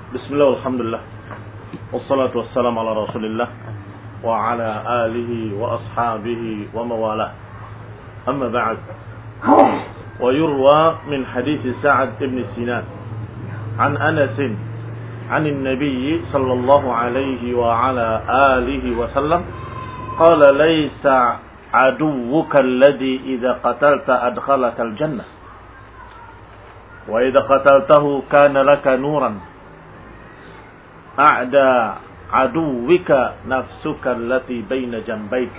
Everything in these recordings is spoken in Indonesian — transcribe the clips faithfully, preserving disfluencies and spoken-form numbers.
Bismillah, alhamdulillah. Wassalatu wassalamu ala rasulillah wa ala alihi wa ashabihi wa mawalah. Amma ba'd. Wa yurwa min hadith Sa'ad ibn Sinan an Anas عن النبي صلى الله عليه وعلى آله وسلم قال ليس عدوك الذي إذا قتلت أدخلك الجنة وإذا قتلته كان لك نورا أعدى عدوك نفسك التي بين جنبيك.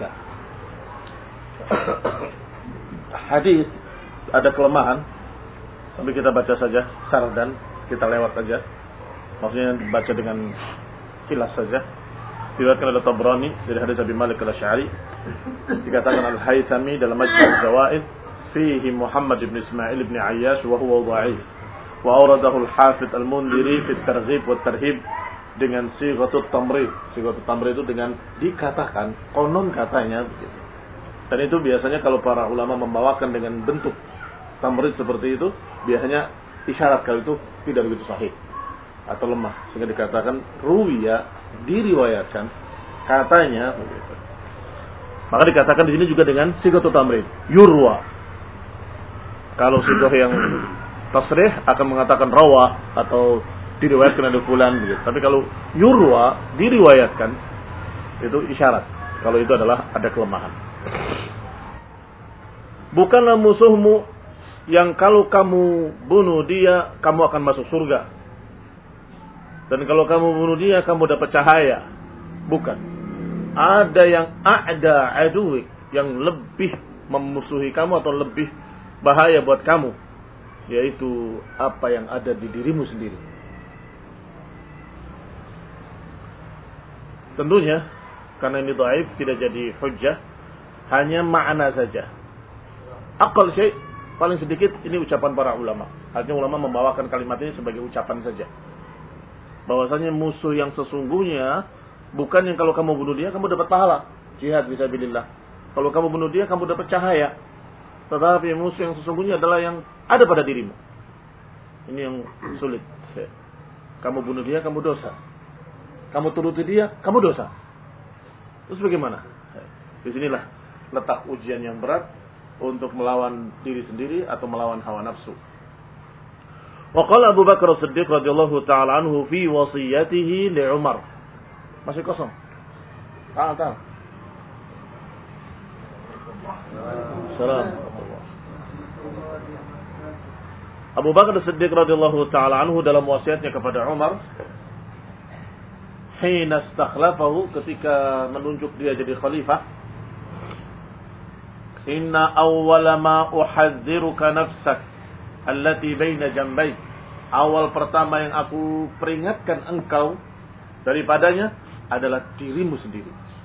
Hadis ada kelemahan, tapi kita baca saja sardan, kita lewat saja. Maksudnya baca dengan kilas saja. Diriwayatkan oleh Tabrani dari hadis Abi Malik Al-Asy'ari, dikatakan Al-Haythami dalam Majmu' Al-Zawaid fihi Muhammad ibn Ismail ibn Ayyash wa huwa dha'if wa awradahu Al-Hafidh Al-Mundhiri fi At-Targhib wa At-Tarhib dengan sighatut tamrid. Sighatut tamrid itu dengan dikatakan, konon katanya begitu. Dan itu biasanya kalau para ulama membawakan dengan bentuk tamrid seperti itu, biasanya isyarat kalau itu tidak begitu sahih atau lemah, sehingga dikatakan ruwiya, diriwayatkan, katanya begitu. Maka dikatakan di sini juga dengan sighatut tamrid, yurwa. Kalau sigah yang tasrih akan mengatakan rawa atau diriwayatkan oleh fulan begitu. Tapi kalau yurwa, diriwayatkan, itu isyarat kalau itu adalah ada kelemahan. Bukanlah musuhmu yang kalau kamu bunuh dia kamu akan masuk surga. Dan kalau kamu bunuh dia, kamu dapat cahaya. Bukan. Ada yang a'da aduwik, yang lebih memusuhi kamu atau lebih bahaya buat kamu. Yaitu apa yang ada di dirimu sendiri. Tentunya, karena ini dhaif, tidak jadi hujjah. Hanya makna saja. Aqal syai', paling sedikit, ini ucapan para ulama. Artinya ulama membawakan kalimat ini sebagai ucapan saja. Bahwasanya musuh yang sesungguhnya bukan yang kalau kamu bunuh dia kamu dapat pahala jihad fisabilillah. Kalau kamu bunuh dia kamu dapat cahaya. Tetapi musuh yang sesungguhnya adalah yang ada pada dirimu. Ini yang sulit. Kamu bunuh dia kamu dosa. Kamu turuti dia kamu dosa. Terus bagaimana? Disinilah letak ujian yang berat untuk melawan diri sendiri atau melawan hawa nafsu. Wa qala Abu Bakar As-Siddiq radhiyallahu ta'ala anhu fi wasiyatihi li Umar. Masih kosong. Ah, tahu. Salam. Abu Bakar As-Siddiq radhiyallahu ta'ala anhu dalam wasiatnya kepada Umar, hina istakhlafahu, ketika menunjuk dia jadi khalifah, inna awwala ma uhadziruka nafsak allati baina jambayk, awal pertama yang aku peringatkan engkau daripadanya adalah dirimu sendiri,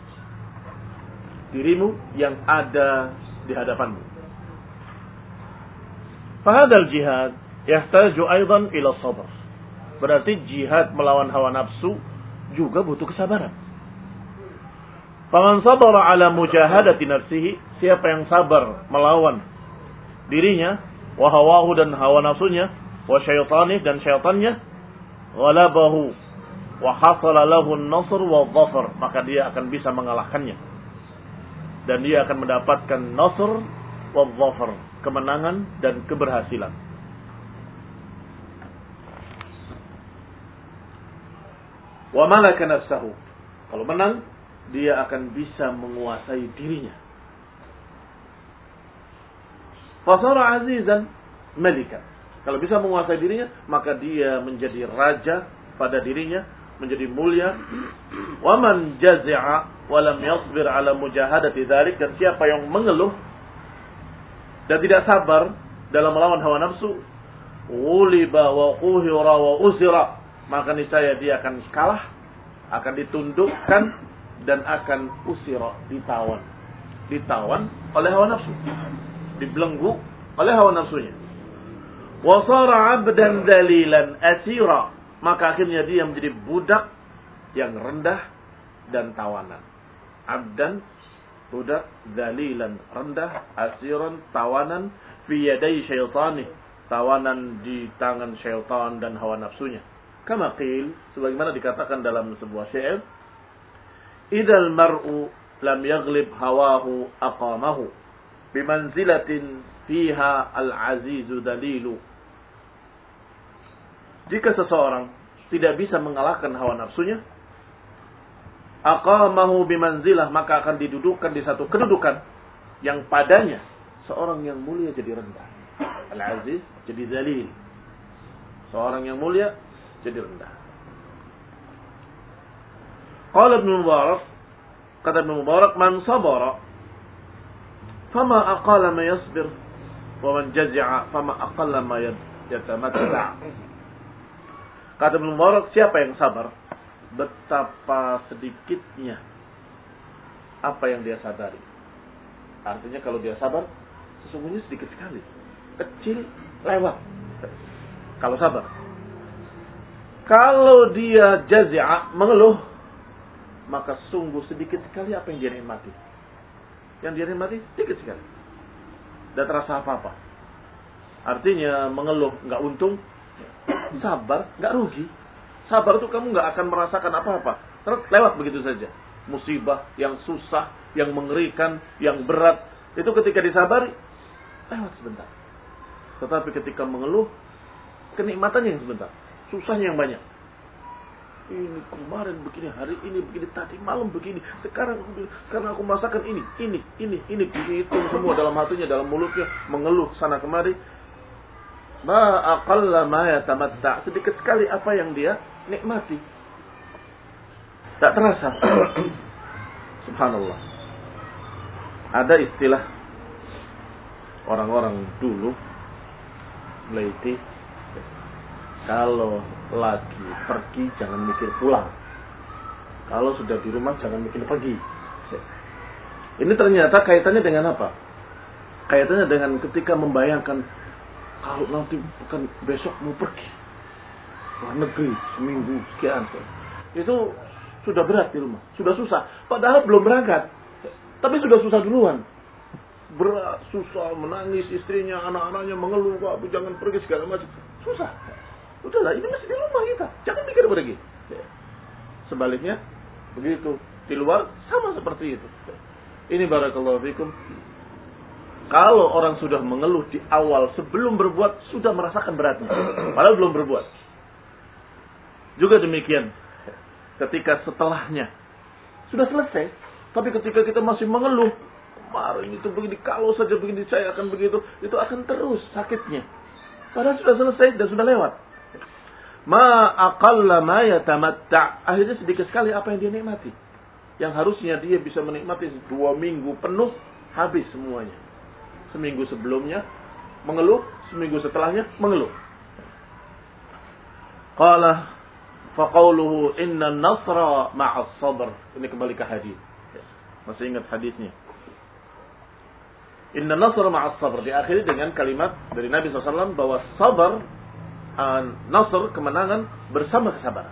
dirimu yang ada di hadapanmu. Fahadal jihad yahtaju aidan ila sabr, berarti jihad melawan hawa nafsu juga butuh kesabaran. Faman sabara ala mujahadati nafsihi, siapa yang sabar melawan dirinya, wa hawahu dan hawa nafsunya, wa syaitanih dan syaitannya, ghalabahu wa hasala lahu an-nasr wa dhafar, maka dia akan bisa mengalahkannya dan dia akan mendapatkan nasr wa dhafar, kemenangan dan keberhasilan. Wa malaka nafsahu, kalau menang dia akan bisa menguasai dirinya. Fasara azizan malika, kalau bisa menguasai dirinya maka dia menjadi raja pada dirinya, menjadi mulia. Wa man jazi'a wa lam yasbir ala mujahadati dzalik, dan siapa yang mengeluh dan tidak sabar dalam melawan hawa nafsu, uliba wa quhira wa usira, maka niscaya dia akan kalah, akan ditundukkan dan akan usira, ditawan, ditawan oleh hawa nafsu, dibelenggu oleh hawa nafsunya. Wasara abdan dalilan asira, maka akhirnya dia menjadi budak yang rendah dan tawanan. Abdan, budak, dalilan, rendah, asiran, tawanan, fi yaday syaitani, tawanan di tangan syaitan dan hawa nafsunya. Kama qil, sebagaimana dikatakan dalam sebuah syair, "Idzal mar'u lam yaghlib hawahu aqamahu bimanzilatin fiha al-azizu dalilu." Jika seseorang tidak bisa mengalahkan hawa nafsunya, aqamahu bimanzilah, maka akan didudukkan di satu kedudukan yang padanya seorang yang mulia jadi rendah. Al-aziz jadi dalil. Seorang yang mulia jadi rendah. Qala Ibnu Mubarak, kata Ibnu Mubarak, man sabara fama aqalla ma yasbir wa man jazi'a fama aqalla ma yatamatta. Kata Ibnu Mubarak, siapa yang sabar, betapa sedikitnya apa yang dia sadari. Artinya kalau dia sabar, sesungguhnya sedikit sekali, kecil, lewat. Kalau sabar. Kalau dia jazi'a, mengeluh, maka sungguh sedikit sekali apa yang dia nikmati. Yang dia nikmati sedikit sekali. Tidak terasa apa-apa. Artinya mengeluh nggak untung, sabar nggak rugi. Sabar itu kamu nggak akan merasakan apa-apa. Terus lewat begitu saja. Musibah yang susah, yang mengerikan, yang berat, itu ketika disabari lewat sebentar. Tetapi ketika mengeluh, kenikmatannya yang sebentar, susahnya yang banyak. Ini kemarin begini, hari ini begini, tadi malam begini, sekarang karena aku merasakan ini, ini, ini, ini, dihitung semua dalam hatinya, dalam mulutnya, mengeluh sana kemari. Ma aqalla ma yatamatta, sedikit sekali apa yang dia nikmati. Tak terasa. Subhanallah. Ada istilah orang-orang dulu, Melaiti, kalau lagi pergi jangan mikir pulang. Kalau sudah di rumah jangan mikir pergi. Ini ternyata kaitannya dengan apa? Kaitannya dengan ketika membayangkan kalau nanti bukan besok mau pergi luar negeri seminggu sekian, itu sudah berat di rumah, sudah susah. Padahal belum berangkat, tapi sudah susah duluan. Berat, susah, menangis istrinya, anak-anaknya mengeluh, "Pak, jangan pergi," segala macam. Susah. Udahlah, ini masih di rumah kita, jangan mikir pergi. Sebaliknya, begitu di luar sama seperti itu. Ini barakallahu fikum. Kalau orang sudah mengeluh di awal sebelum berbuat, sudah merasakan beratnya, padahal belum berbuat. Juga demikian ketika setelahnya sudah selesai, tapi ketika kita masih mengeluh, kemarin itu begini, kalau saja begini saya akan begitu, itu akan terus sakitnya. Padahal sudah selesai dan sudah lewat. Ma aqalla ma yatamatta, akhirnya sedikit sekali apa yang dia nikmati. Yang harusnya dia bisa menikmati dua minggu penuh, habis semuanya. Seminggu sebelumnya mengeluh, seminggu setelahnya mengeluh. Qala faqauluhu inna nasra ma'as sabr. Ini kembali ke hadis. Masih ingat hadisnya? Inna nasra ma'as sabr. Diakhiri dengan kalimat dari Nabi shallallahu alaihi wasallam bahwa sabar, uh, nasr, kemenangan bersama kesabaran.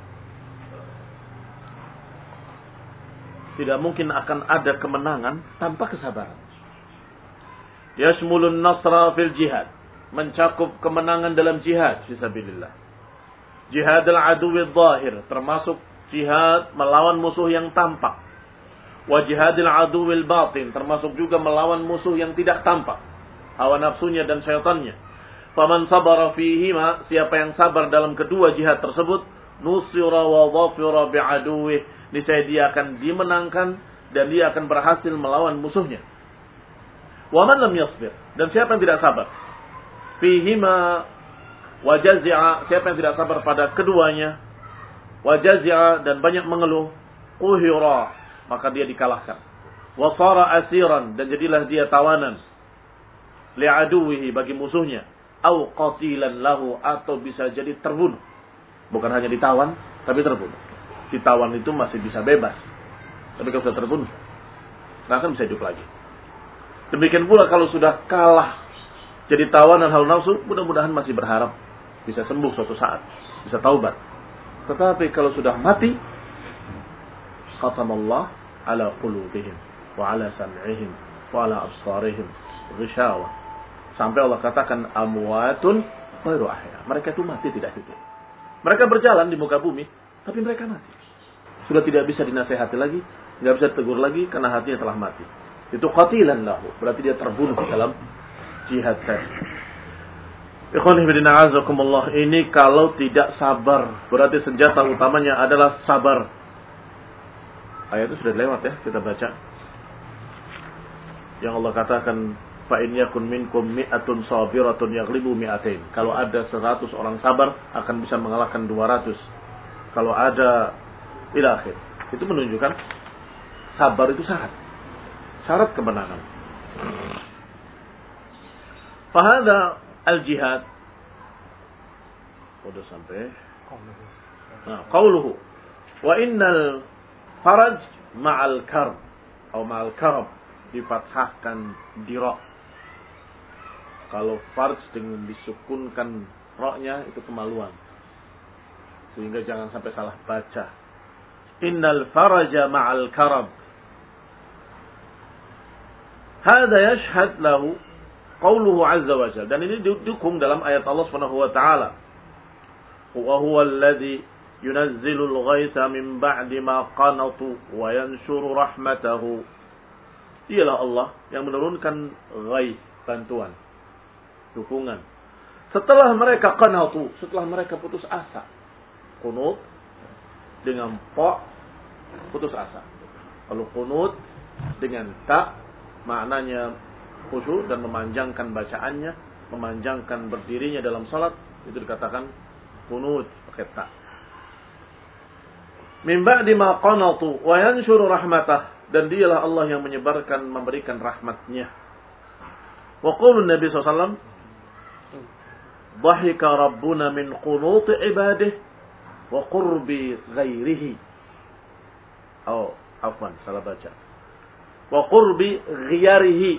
Tidak mungkin akan ada kemenangan tanpa kesabaran. Yashmulun nasra fil jihad, mencakup kemenangan dalam jihad fisabilillah. Jihad al-aduwi zahir, termasuk jihad melawan musuh yang tampak. Wa jihad al-aduwi batin, termasuk juga melawan musuh yang tidak tampak, hawa nafsunya dan syaitannya. Faman sabara fihima, siapa yang sabar dalam kedua jihad tersebut, nusira wa dhafira bi'aduwi, niscaya dia akan dimenangkan dan dia akan berhasil melawan musuhnya. Wa man lam yasbir, dan siapa yang tidak sabar, fihima wa jazi'a, siapa yang tidak sabar pada keduanya, wa jazi'a, dan banyak mengeluh, quhira, maka dia dikalahkan. Wa sara asiran, dan jadilah dia tawanan, li'aduwihi, bagi musuhnya, au qatilan lahu, atau bisa jadi terbunuh. Bukan hanya ditawan, tapi terbunuh. Ditawan itu masih bisa bebas, tapi kalau sudah terbunuh, nggak akan bisa hidup lagi. Demikian pula kalau sudah kalah jadi tawanan hawa nafsu, mudah-mudahan masih berharap bisa sembuh suatu saat, bisa taubat. Tetapi kalau sudah mati, khatamallah ala qulubihim wa ala sam'ihim wa ala absarihim ghishawa. Sampai Allah katakan amwatun ghairu ahya. Mereka itu mati tidak hidup. Mereka berjalan di muka bumi, tapi mereka mati. Sudah tidak bisa dinasehati lagi, nggak bisa ditegur lagi karena hatinya telah mati. Itu qatilan lahu, berarti dia terbunuh dalam jihad tadi. Ikhwan fillah a'azakumullah, ini kalau tidak sabar, berarti senjata utamanya adalah sabar. Ayat itu sudah lewat ya, kita baca. Yang Allah katakan, fa in yakun minkum mi'atun sabiratun yaghlibu mi'atain. Kalau ada seratus orang sabar akan bisa mengalahkan dua ratus. Kalau ada ila akhir. Itu menunjukkan sabar itu syarat. Syarat kemenangan. Fahada al-jihad. Sudah sampai. Nah, qauluhu wa innal faraj ma'al karb atau ma'al karb, difathahkan di ra. Kalau farj dengan disukunkan ra-nya itu kemaluan. Sehingga jangan sampai salah baca. Innal faraja ma'al karab. Hada yashhad lahu qauluhu azza wa jalla. Dan ini didukung dalam ayat Allah Subhanahu wa taala. Wa huwa alladhi yunazzilul ghaitha min ba'di ma qanatu wa yanshuru rahmatahu. Dialah Allah yang menurunkan ghaith, bantuan, dukungan. Setelah mereka qanatu, setelah mereka putus asa. Qunut dengan ta, putus asa. Kalau qunut dengan ta, maknanya khusyuk dan memanjangkan bacaannya, memanjangkan berdirinya dalam salat, itu dikatakan qunut pakai ta. Min ba'di ma qanatu wa yanshuru rahmatah, dan dialah Allah yang menyebarkan, memberikan rahmatnya. Wa qaulun Nabi sallallahu alaihi wasallam, dhahika rabbuna min qunuti ibadihi wa qurbi ghairihi. Oh, afwan, salah baca. Wa qurbi ghiyarihi.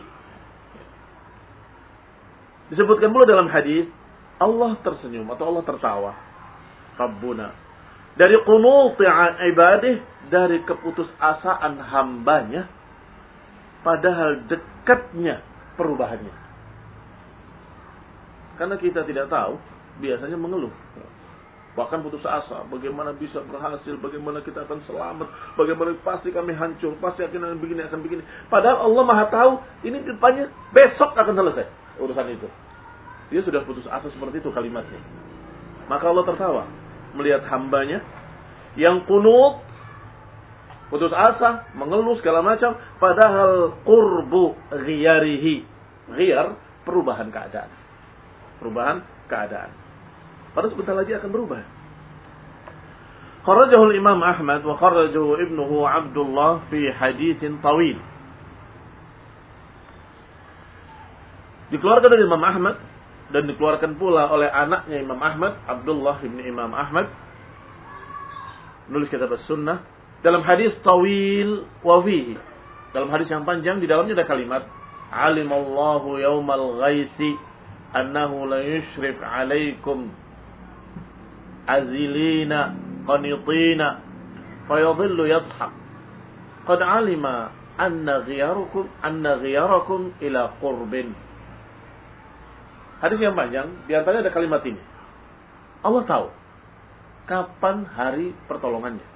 Disebutkan pula dalam hadis, Allah tersenyum atau Allah tertawa. Rabbuna. Dari qunuti ibadih, dari keputusasaan hambanya, padahal dekatnya perubahannya. Karena kita tidak tahu, biasanya mengeluh. Bahkan putus asa, bagaimana bisa berhasil, bagaimana kita akan selamat, bagaimana pasti kami hancur, pasti akan begini, akan begini. Padahal Allah Maha tahu, ini depannya besok akan selesai urusan itu. Dia sudah putus asa seperti itu kalimatnya. Maka Allah tertawa melihat hambanya yang kunut, putus asa, mengeluh segala macam, padahal qurbu ghiyarihi. Ghiyar, perubahan keadaan. Perubahan keadaan. Padahal sebentar lagi akan berubah. Kharajahu Imam Ahmad wa kharajahu ibnuhu Abdullah fi haditsin tawil. Dikeluarkan dari Imam Ahmad dan dikeluarkan pula oleh anaknya Imam Ahmad, Abdullah bin Imam Ahmad, menulis kitab As-Sunnah dalam hadis tawil wa fihi. Dalam hadis yang panjang di dalamnya ada kalimat alimallahu yaumal ghaisi annahu la yushrif alaikum azilina qanitina fayadhillu yadhhak qad alima anna ghiyarakum anna ghiyarakum ila qurbin. Hadis yang panjang, di antaranya ada kalimat ini. Allah tahu kapan hari pertolongannya.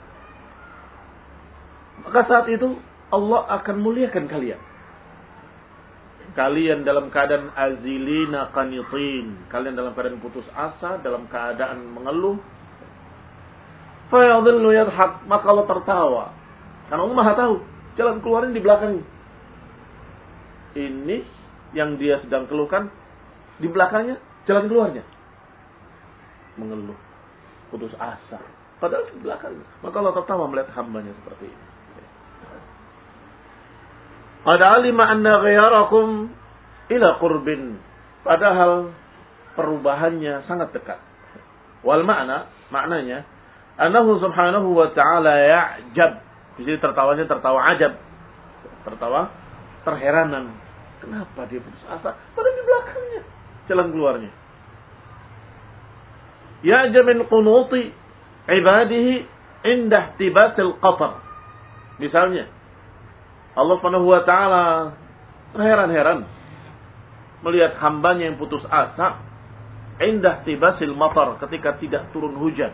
Maka saat itu Allah akan muliakan kalian. Kalian dalam keadaan azilina qanitin, kalian dalam keadaan putus asa, dalam keadaan mengeluh. Fayadhillu yadhhak, maka Allah tertawa. Karena Allah Maha tahu jalan keluarnya di belakang. Ini yang dia sedang keluhkan, di belakangnya jalan keluarnya. Mengeluh, putus asa, padahal di belakangnya. Maka Allah tertawa melihat hambanya seperti ini. Qad alima anna ghayarakum ila qurbin. Padahal perubahannya sangat dekat. Wal makna, maknanya annahu subhanahu wa ta'ala ya'jab. Di sini tertawanya tertawa ajab. Tertawa terheranan. Kenapa dia putus asa? Padahal di belakangnya jalan keluarnya. Ya'jab min qunuti ibadihi inda ihtibasil qatar. Misalnya Allah Subhanahu wa ta'ala terheran-heran melihat hambanya yang putus asa indah tibasil matar, ketika tidak turun hujan.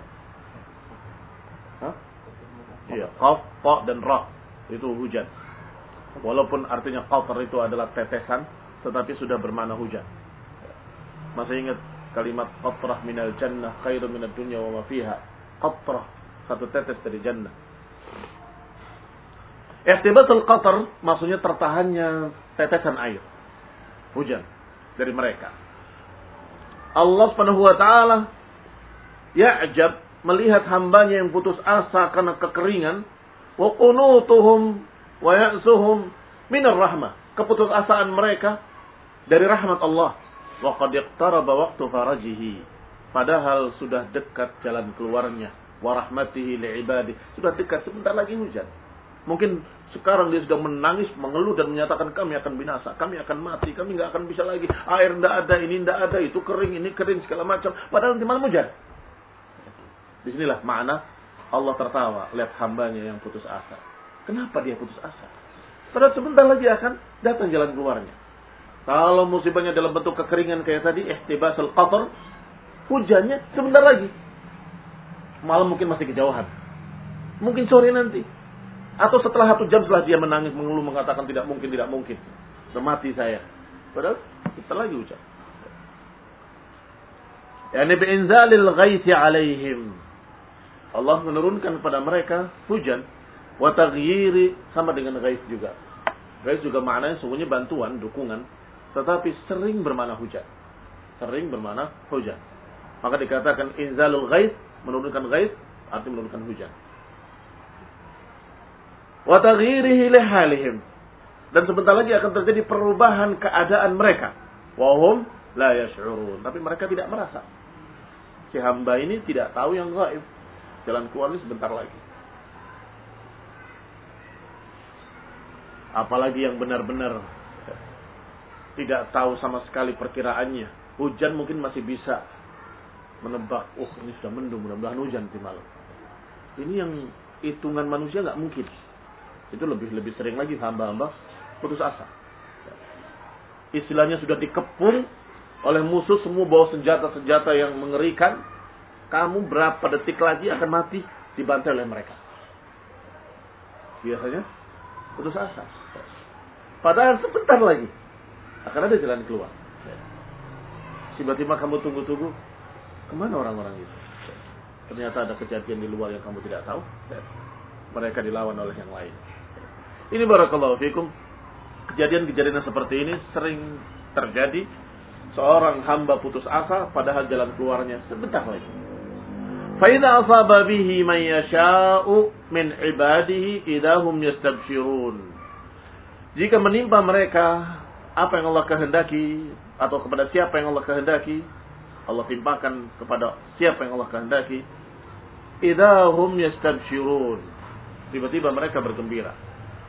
Hah? Iya, qaf, ta dan ra itu hujan. Walaupun artinya qatar itu adalah tetesan, tetapi sudah bermakna hujan. Masih ingat kalimat qatrah minal jannah khairun minad dunya wa ma fiha. Qatrah, satu tetes dari jannah. Ihtibasul qatar maksudnya tertahannya tetesan air, hujan dari mereka. Allah Subhanahu wa taala ya'jab melihat hambanya yang putus asa karena kekeringan, wa qunutuhum wa ya'suhum minar rahmah, keputusasaan mereka dari rahmat Allah. Wa qad iqtaraba waqtu farajihi, padahal sudah dekat jalan keluarnya. Wa rahmatihi li'ibadi, sudah dekat, sebentar lagi hujan. Mungkin sekarang dia sudah menangis, mengeluh dan menyatakan kami akan binasa, kami akan mati, kami nggak akan bisa lagi. Air tidak ada, ini tidak ada, itu kering, ini kering, segala macam. Padahal di malam hujan. Disinilah makna Allah tertawa lihat hambanya yang putus asa. Kenapa dia putus asa? Padahal sebentar lagi akan datang jalan keluarnya. Kalau musibahnya dalam bentuk kekeringan kayak tadi, ihtibasul qatar, hujannya sebentar lagi. Malam mungkin masih kejauhan. Mungkin sore nanti. Atau setelah satu jam setelah dia menangis, mengeluh, mengatakan tidak mungkin, tidak mungkin. Mati saya. Padahal sebentar lagi hujan. Yani bi'inzalil ghaisi alaihim. Allah menurunkan kepada mereka hujan. Wa taghyiri, sama dengan ghais juga. Ghais juga maknanya sungguhnya bantuan, dukungan. Tetapi sering bermakna hujan. Sering bermakna hujan. Maka dikatakan inzalul ghais, menurunkan ghais, arti menurunkan hujan. Wa taghyirihi lihalihim, dan sebentar lagi akan terjadi perubahan keadaan mereka. Wa hum la yash'urun, tapi mereka tidak merasa. Si hamba ini tidak tahu yang gaib. Jalan keluar ini sebentar lagi. Apalagi yang benar-benar tidak tahu sama sekali perkiraannya. Hujan mungkin masih bisa menebak, oh ini sudah mendung, mudah-mudahan hujan di malam. Ini yang hitungan manusia nggak mungkin. Itu lebih lebih sering lagi hamba-hamba putus asa. Istilahnya sudah dikepung oleh musuh, semua bawa senjata-senjata yang mengerikan. Kamu berapa detik lagi akan mati dibantai oleh mereka. Biasanya putus asa. Padahal sebentar lagi akan ada jalan keluar. Tiba-tiba kamu tunggu-tunggu, kemana orang-orang itu? Ternyata ada kejadian di luar yang kamu tidak tahu. Mereka dilawan oleh yang lain. Ini barakallahu fikum. Kejadian-kejadian seperti ini sering terjadi. Seorang hamba putus asa, padahal jalan keluarnya sebentar lagi. فَإِذَا أَصَابَ بِهِ مَنْ يَشَاءُ مِنْ عِبَادِهِ إِذَا هُمْ يَسْتَبْشِرُونَ. Jika menimpa mereka apa yang Allah kehendaki, atau kepada siapa yang Allah kehendaki, Allah timpakan kepada siapa yang Allah kehendaki, إِذَا هُمْ يَسْتَبْشِرُونَ, tiba-tiba mereka bergembira.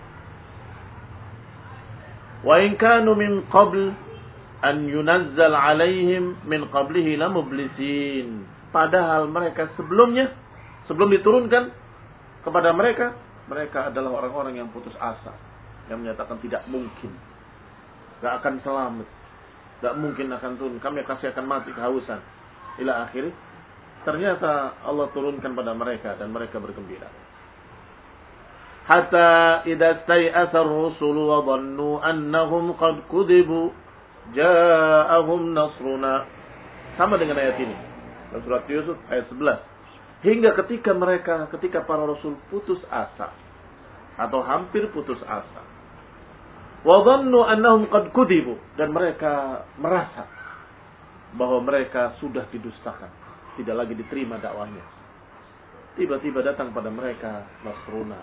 وَإِنْ كَانُوا مِنْ قَبْلِ أَنْ يُنَزَّلْ عَلَيْهِمْ مِنْ قَبْلِهِ لَمُبْلِسِينَ. Padahal mereka sebelumnya, sebelum diturunkan kepada mereka, mereka adalah orang-orang yang putus asa, yang menyatakan tidak mungkin, gak akan selamat, gak mungkin akan turun, kami kasih akan mati kehausan. Ila akhir, ternyata Allah turunkan pada mereka dan mereka bergembira. Hatta idza stai'asa ar-rusulu wa dhannu annahum qad kudzibu ja'ahum nasruna. Sama dengan ayat ini. Dalam surat Yusuf ayat sebelas. Hingga ketika mereka, ketika para rasul putus asa atau hampir putus asa. Wa dhannu annahum qad kudzibu, dan mereka merasa bahwa mereka sudah didustakan, tidak lagi diterima dakwahnya. Tiba-tiba datang pada mereka nasruna.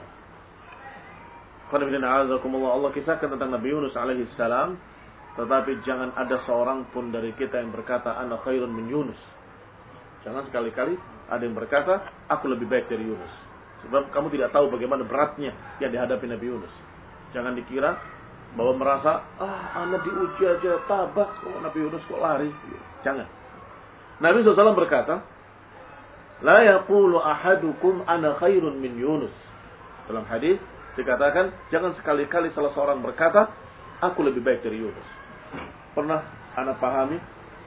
Allah kisahkan tentang Nabi Yunus alaihi salam, tetapi jangan ada seorang pun dari kita yang berkata ana khairun min Yunus. Jangan sekali-kali ada yang berkata aku lebih baik dari Yunus. Sebab kamu tidak tahu bagaimana beratnya yang dihadapi Nabi Yunus. Jangan dikira bahwa merasa ah anak diuji aja tabah kok Nabi Yunus kok lari. Jangan. Nabi shallallahu alaihi wasallam berkata, la yaqulu ahadukum ana khairun min Yunus. Dalam hadis dikatakan, jangan sekali-kali salah seorang berkata, aku lebih baik dari Yunus. Pernah anak pahami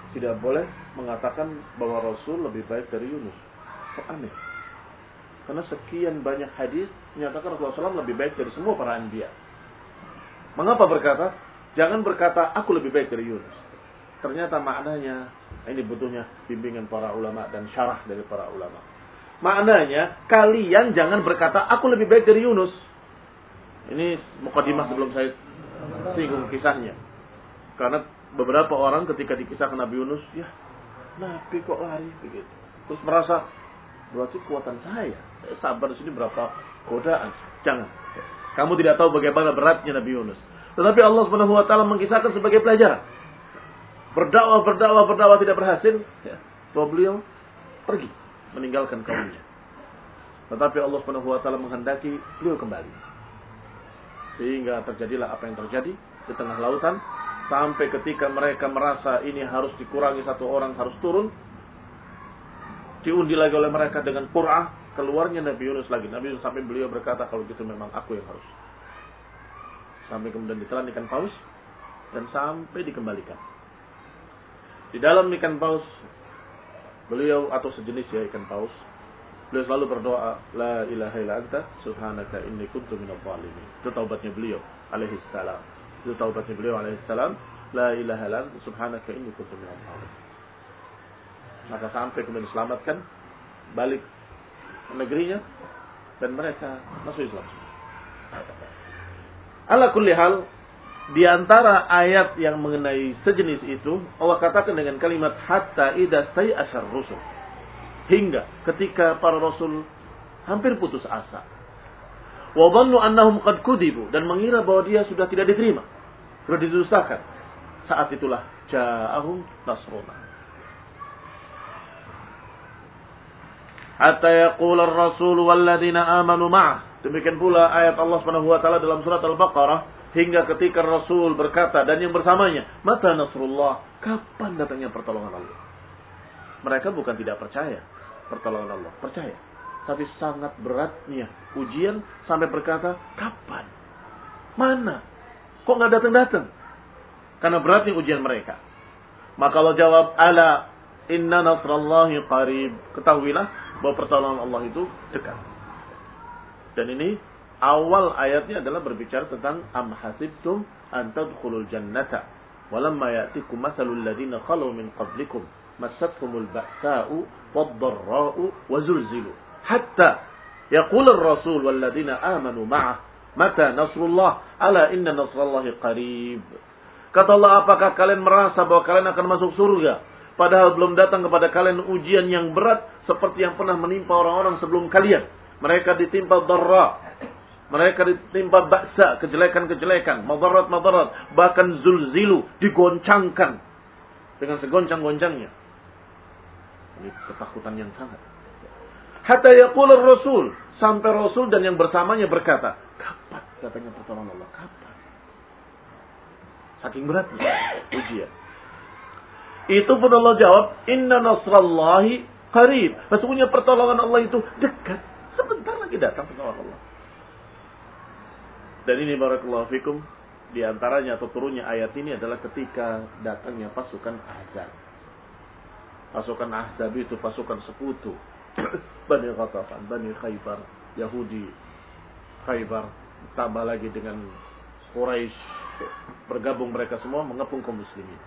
tidak boleh mengatakan bahwa Rasul lebih baik dari Yunus. Kok aneh? Karena sekian banyak hadis menyatakan Rasulullah shallallahu alaihi wasallam lebih baik dari semua para anbiya. Mengapa berkata, jangan berkata aku lebih baik dari Yunus. Ternyata maknanya, ini butuhnya bimbingan para ulama dan syarah dari para ulama. Maknanya, kalian jangan berkata aku lebih baik dari Yunus. Ini mukadimah sebelum saya singgung kisahnya. Karena beberapa orang ketika dikisahkan Nabi Yunus, ya Nabi kok lari begitu. Terus merasa, berarti kuatan saya. Saya sabar di sini berapa godaan. Jangan. Kamu tidak tahu bagaimana beratnya Nabi Yunus. Tetapi Allah Subhanahu wa taala mengisahkan sebagai pelajaran. Berdakwah, berdakwah, berdakwah tidak berhasil, ya, bahwa beliau pergi meninggalkan kaumnya. Tetapi Allah Subhanahu wa taala menghendaki beliau kembali. Sehingga terjadilah apa yang terjadi di tengah lautan sampai ketika mereka merasa ini harus dikurangi satu orang, harus turun. Diundi lagi oleh mereka dengan qur'ah, keluarnya Nabi Yunus lagi. Nabi Yunus sampai beliau berkata, kalau gitu memang aku yang harus. Sampai kemudian ditelan ikan paus dan sampai dikembalikan. Di dalam ikan paus, beliau atau sejenis ya ikan paus, beliau selalu berdoa, La ilaha illa anta subhanaka inni kuntu minadh dhalimin. Itu taubatnya beliau alaihi salam. Itu taubatnya beliau alaihi salam, La ilaha illa anta subhanaka inni kuntu minadh dhalimin. Maka sampai kemudian diselamatkan, balik ke negerinya dan mereka masuk Islam. Ala kulli hal, di antara ayat yang mengenai sejenis itu, Allah katakan dengan kalimat hatta idza stai'asar rusul. Hingga ketika para rasul hampir putus asa. Wa dhannu annahum qad kudibu, dan mengira bahwa dia sudah tidak diterima, sudah didustakan. Saat itulah ja'ahum nasruna. Hatta yaqula ar-rasul wal ladzina amanu ma'ah. Demikian pula ayat Allah Subhanahu wa taala dalam surat Al-Baqarah, hingga ketika Rasul berkata dan yang bersamanya, mata nasrullah, kapan datangnya pertolongan Allah? Mereka bukan tidak percaya pertolongan Allah, percaya. Tapi sangat beratnya ujian sampai berkata, kapan? Mana? Kok nggak datang-datang? Karena beratnya ujian mereka. Maka Allah jawab, ala inna nasrallahi qarib. Ketahuilah bahwa pertolongan Allah itu dekat. Dan ini awal ayatnya adalah berbicara tentang am hasibtum an tadkhulul jannata walamma ya'tikum mathalul ladzina khalu min qablikum massatkumul ba'sa'u wad-dharra'u wa zulzilu hatta yaqula ar-rasul wal ladzina amanu ma'ah mata nasrullah ala inna nasrallahi qarib. Kata Allah, apakah kalian merasa bahwa kalian akan masuk surga padahal belum datang kepada kalian ujian yang berat seperti yang pernah menimpa orang-orang sebelum kalian? Mereka ditimpa dharra, mereka ditimpa baksa, kejelekan-kejelekan, madarat-madarat, bahkan zulzilu, digoncangkan dengan segoncang-goncangnya. Ini ketakutan yang sangat. Hatta yaqul ar-rasul, sampai Rasul dan yang bersamanya berkata, kapan datangnya pertolongan Allah? Kapan? Saking beratnya ujian. Itu pun Allah jawab, inna nasrallahi qarib. Sesungguhnya pertolongan Allah itu dekat. Sebentar lagi datang pertolongan Allah. Dan ini barakallahu fikum, di antaranya atau turunnya ayat ini adalah ketika datangnya pasukan Ahzab. Pasukan Ahzab itu pasukan sekutu Bani Ghatafan, Bani Khaybar, Yahudi Khaybar, tambah lagi dengan Quraisy, bergabung mereka semua mengepung kaum muslimin.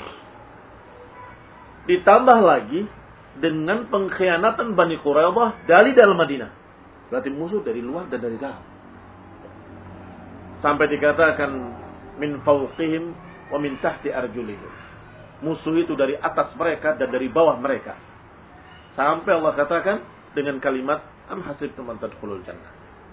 Ditambah lagi dengan pengkhianatan Bani Quraidah dari dalam Madinah. Berarti musuh dari luar dan dari dalam. Sampai dikatakan min fawqihim wa min tahti arjulihim. Musuh itu dari atas mereka dan dari bawah mereka. Sampai Allah katakan dengan kalimat am hasibtum an tadkhulul jannah.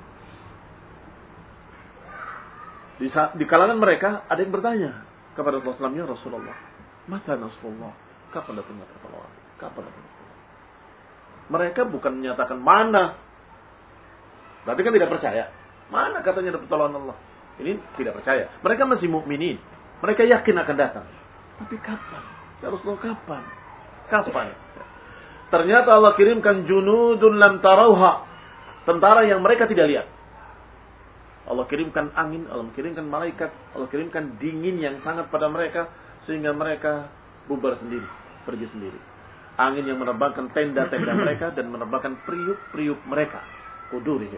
Di, di kalangan mereka ada yang bertanya kepada Rasulullah, ya Rasulullah, mata nasrullah? Kapan datangnya pertolongan? Kapan datangnya? Mereka bukan menyatakan mana. Berarti kan tidak percaya. Mana katanya ada pertolongan Allah? Ini tidak percaya. Mereka masih mukminin. Mereka yakin akan datang. Tapi kapan? Ya Rasulullah, kapan? Kapan? Ternyata Allah kirimkan junudun lam tarauha. Tentara yang mereka tidak lihat. Allah kirimkan angin, Allah kirimkan malaikat, Allah kirimkan dingin yang sangat pada mereka sehingga mereka bubar sendiri. pergi sendiri. Angin yang menerbangkan tenda-tenda mereka dan menerbangkan periuk-periuk mereka. Kudurihim.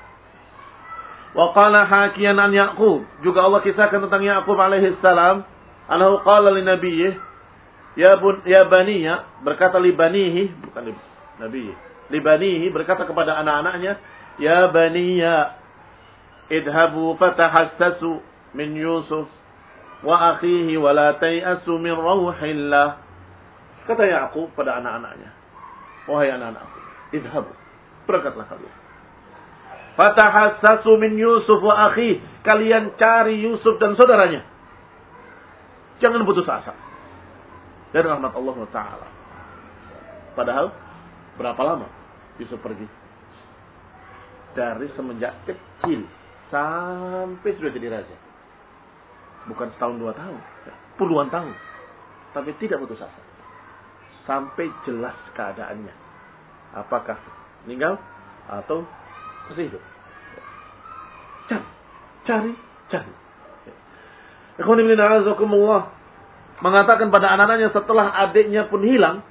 Wa qala hakiyan an Yaqub. Juga Allah kisahkan tentang Yaqub alaihi salam. Annahu qala li nabiyyih. Ya bun, ya baniya. Berkata li banihi. Bukan li nabiyyih. Li banihi. Berkata kepada anak-anaknya. Ya baniya. Idhabu fatahassasu min Yusuf. Wa akhihi wa la tay'asu min rawhillah. Kata Yaqub pada anak-anaknya. Wahai anak-anakku. Idhabu. Berangkatlah kalian. Fatahassasu min Yusuf wa akhi. Kalian cari Yusuf dan saudaranya. Jangan putus asa. Dari rahmat Allah Taala. Padahal berapa lama Yusuf pergi? Dari semenjak kecil sampai sudah jadi raja. Bukan setahun dua tahun, puluhan tahun. Tapi tidak putus asa. Sampai jelas keadaannya. Apakah meninggal atau masih hidup. Cari, cari, cari. Ikhwan ibn a'azakumullah mengatakan pada anak-anaknya setelah adiknya pun hilang.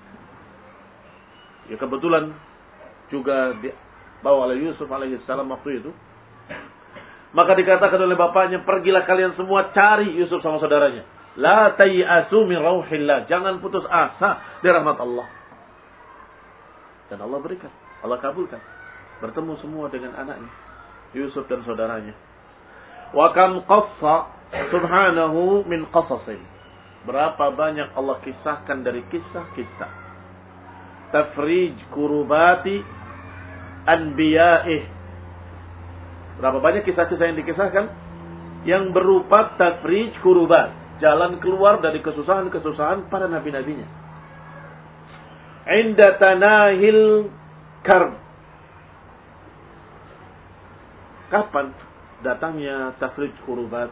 Ya kebetulan juga dibawa oleh Yusuf alaihissalam waktu itu. Maka dikatakan oleh bapaknya, pergilah kalian semua cari Yusuf sama saudaranya. La tayasu min rauhillah. Jangan putus asa dari rahmat Allah. Dan Allah berikan. Allah kabulkan. Bertemu semua dengan anaknya. Yusuf dan saudaranya. Wa kam qassa subhanahu min qasasin. Berapa banyak Allah kisahkan dari kisah-kisah. Tafrij kurubati anbiya'ih. Berapa banyak kisah-kisah yang dikisahkan. Yang berupa tafrij kurubat. Jalan keluar dari kesusahan-kesusahan para nabi-nabinya. Inda tanahil karb. Kapan datangnya tafrij kurubat?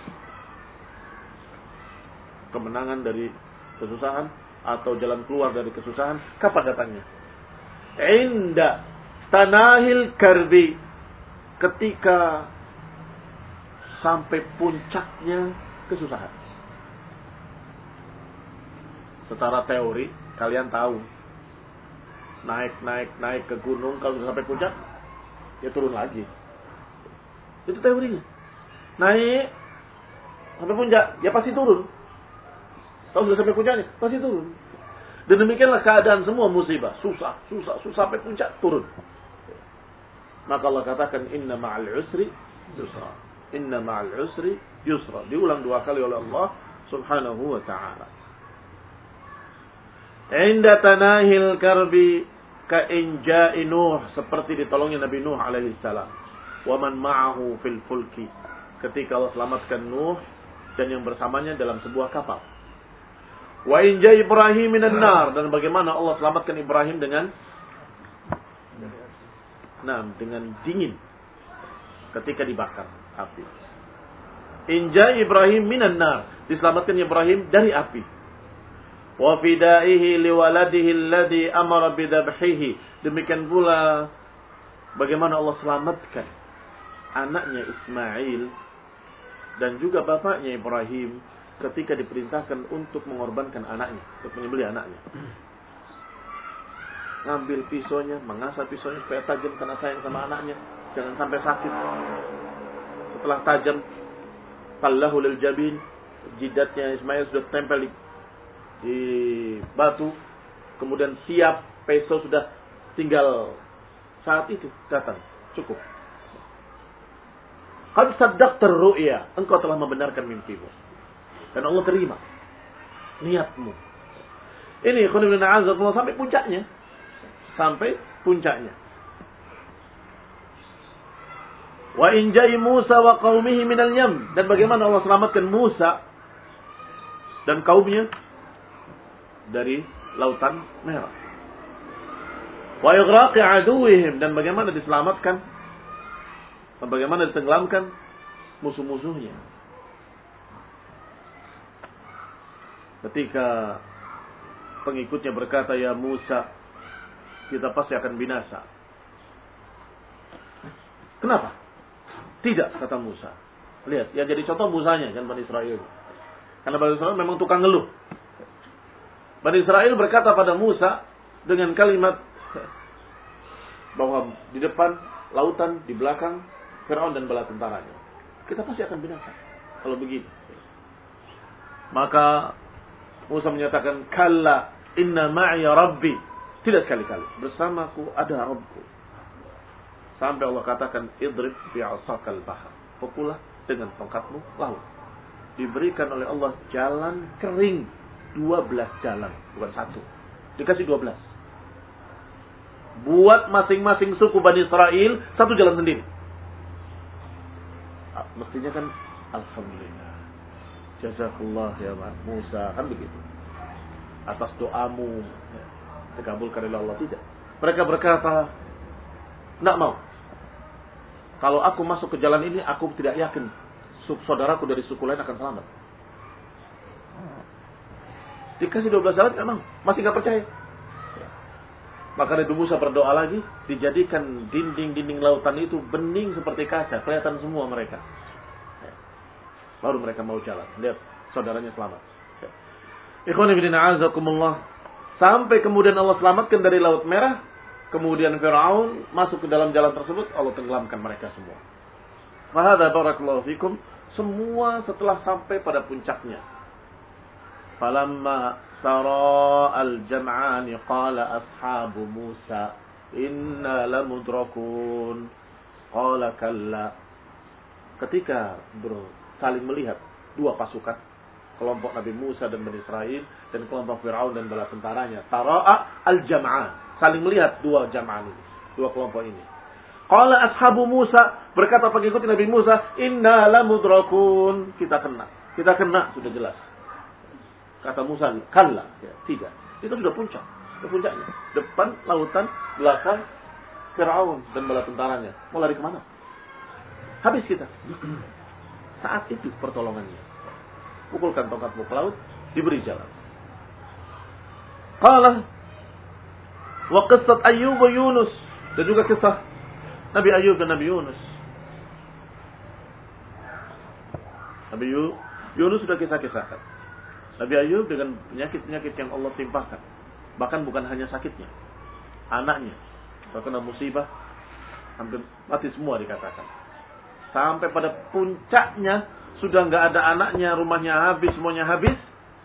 Kemenangan dari kesusahan atau jalan keluar dari kesusahan. Kapan datangnya? Inda tanahil karbi. Ketika sampai puncaknya kesusahan. Secara teori, kalian tahu. Naik, naik, naik ke gunung. Kalau sudah sampai puncak, ya turun lagi. Itu teorinya. Naik, sampai puncak, ya pasti turun. Kalau sudah sampai puncaknya, pasti turun. Dan demikianlah keadaan semua musibah. Susah, susah, susah sampai puncak, turun. Maka Allah katakan, inna ma'al usri yusra. Inna ma'al usri yusra. Diulang dua kali oleh Allah subhanahu wa ta'ala. Inda tanahil karbi ka inja'i Nuh, seperti ditolongnya Nabi Nuh alaihi salam. Wa man ma'ahu fil fulki, ketika Allah selamatkan Nuh dan yang bersamanya dalam sebuah kapal. Wa inja'i Ibrahim minan nar, dan bagaimana Allah selamatkan Ibrahim dengan nah, dengan dingin ketika dibakar api. Inja'i Ibrahim minan nar, diselamatkan Ibrahim dari api. Wa fidaihi liwaladihi alladhi amara bidabhihi. Demikian pula bagaimana Allah selamatkan anaknya Ismail dan juga bapaknya Ibrahim ketika diperintahkan untuk mengorbankan anaknya, untuk menyembelih anaknya. Ngambil pisaunya, mengasah pisaunya supaya tajam karena sayang sama anaknya, jangan sampai sakit. Setelah tajam, tallahu lil jabin, jidatnya Ismail sudah tempel di di batu, kemudian siap, pisau sudah tinggal saat itu datang, cukup. Qad saddaqta ar-ru'ya, engkau telah membenarkan mimpimu. Dan Allah terima niatmu. Ini khonibun a'azakumullah sampai puncaknya. Sampai puncaknya. Wa inja'i Musa wa qaumihi minal yam, dan bagaimana Allah selamatkan Musa dan kaumnya dari lautan merah. Wa ighraqi aduwwihim, dan bagaimana diselamatkan dan bagaimana ditenggelamkan musuh-musuhnya. Ketika pengikutnya berkata, ya Musa, kita pasti akan binasa. Kenapa? Tidak, kata Musa. Lihat, ya jadi contoh Musanya kan Bani Israel. Karena Bani Israel memang tukang ngeluh. Bani Israel berkata pada Musa dengan kalimat bahwa di depan lautan, di belakang Firaun dan bala tentaranya. Kita pasti akan binasa kalau begini. Maka Musa menyatakan, kalla inna ma'iya rabbi. Tidak sekali-kali. Bersamaku ada Rabbku. Sampai Allah katakan, idrib bi'asakal bahar. Pukullah dengan tongkatmu laut. Diberikan oleh Allah jalan kering. dua belas jalan. Bukan satu. Dikasih dua belas. Buat masing-masing suku Bani Israel satu jalan sendiri. Mestinya kan, alhamdulillah. Jazakallah ya Musa. Kan begitu. Atas doamu. Dikabulkan oleh Allah. Tidak. Mereka berkata, tidak mau. Kalau aku masuk ke jalan ini, aku tidak yakin saudaraku dari suku lain akan selamat. Dikasih dua belas jalan, memang masih nggak percaya. Maka Nabi Musa berdoa lagi, dijadikan dinding-dinding lautan itu bening seperti kaca, kelihatan semua mereka. Baru mereka mau jalan, lihat saudaranya selamat. Ikhwan fillah azakumullah. Sampai kemudian Allah selamatkan dari Laut Merah, kemudian Firaun masuk ke dalam jalan tersebut, Allah tenggelamkan mereka semua. Fahadha barakallahu fikum, semua setelah sampai pada puncaknya. Falamma tara al-jam'ani qala ashabu Musa inna lamudrakun qala kalla. Ketika bro saling melihat dua pasukan, kelompok Nabi Musa dan Bani Israel dan kelompok Firaun dan bala tentaranya, tara'a al-jam'an, saling melihat dua jam'an ini, dua kelompok ini. Qala ashabu Musa, berkata pengikut Nabi Musa, inna lamudrakun, kita kena, kita kena sudah jelas. Kata Musa, kalla, ya, tidak. Itu sudah puncak, sudah puncaknya. Depan lautan, belakang Firaun dan bala tentaranya. Mau lari kemana? Habis kita. Saat itu pertolongannya. Pukulkan tongkatmu ke laut, diberi jalan. Qala wa qissat Ayyub wa Yunus, dan juga kisah Nabi Ayyub dan Nabi Yunus. Nabi Yunus sudah kisah-kisahkan. Nabi Ayyub dengan penyakit-penyakit yang Allah timpakan. Bahkan bukan hanya sakitnya, anaknya terkena musibah, hampir mati semua dikatakan. Sampai pada puncaknya, sudah nggak ada anaknya, rumahnya habis, semuanya habis.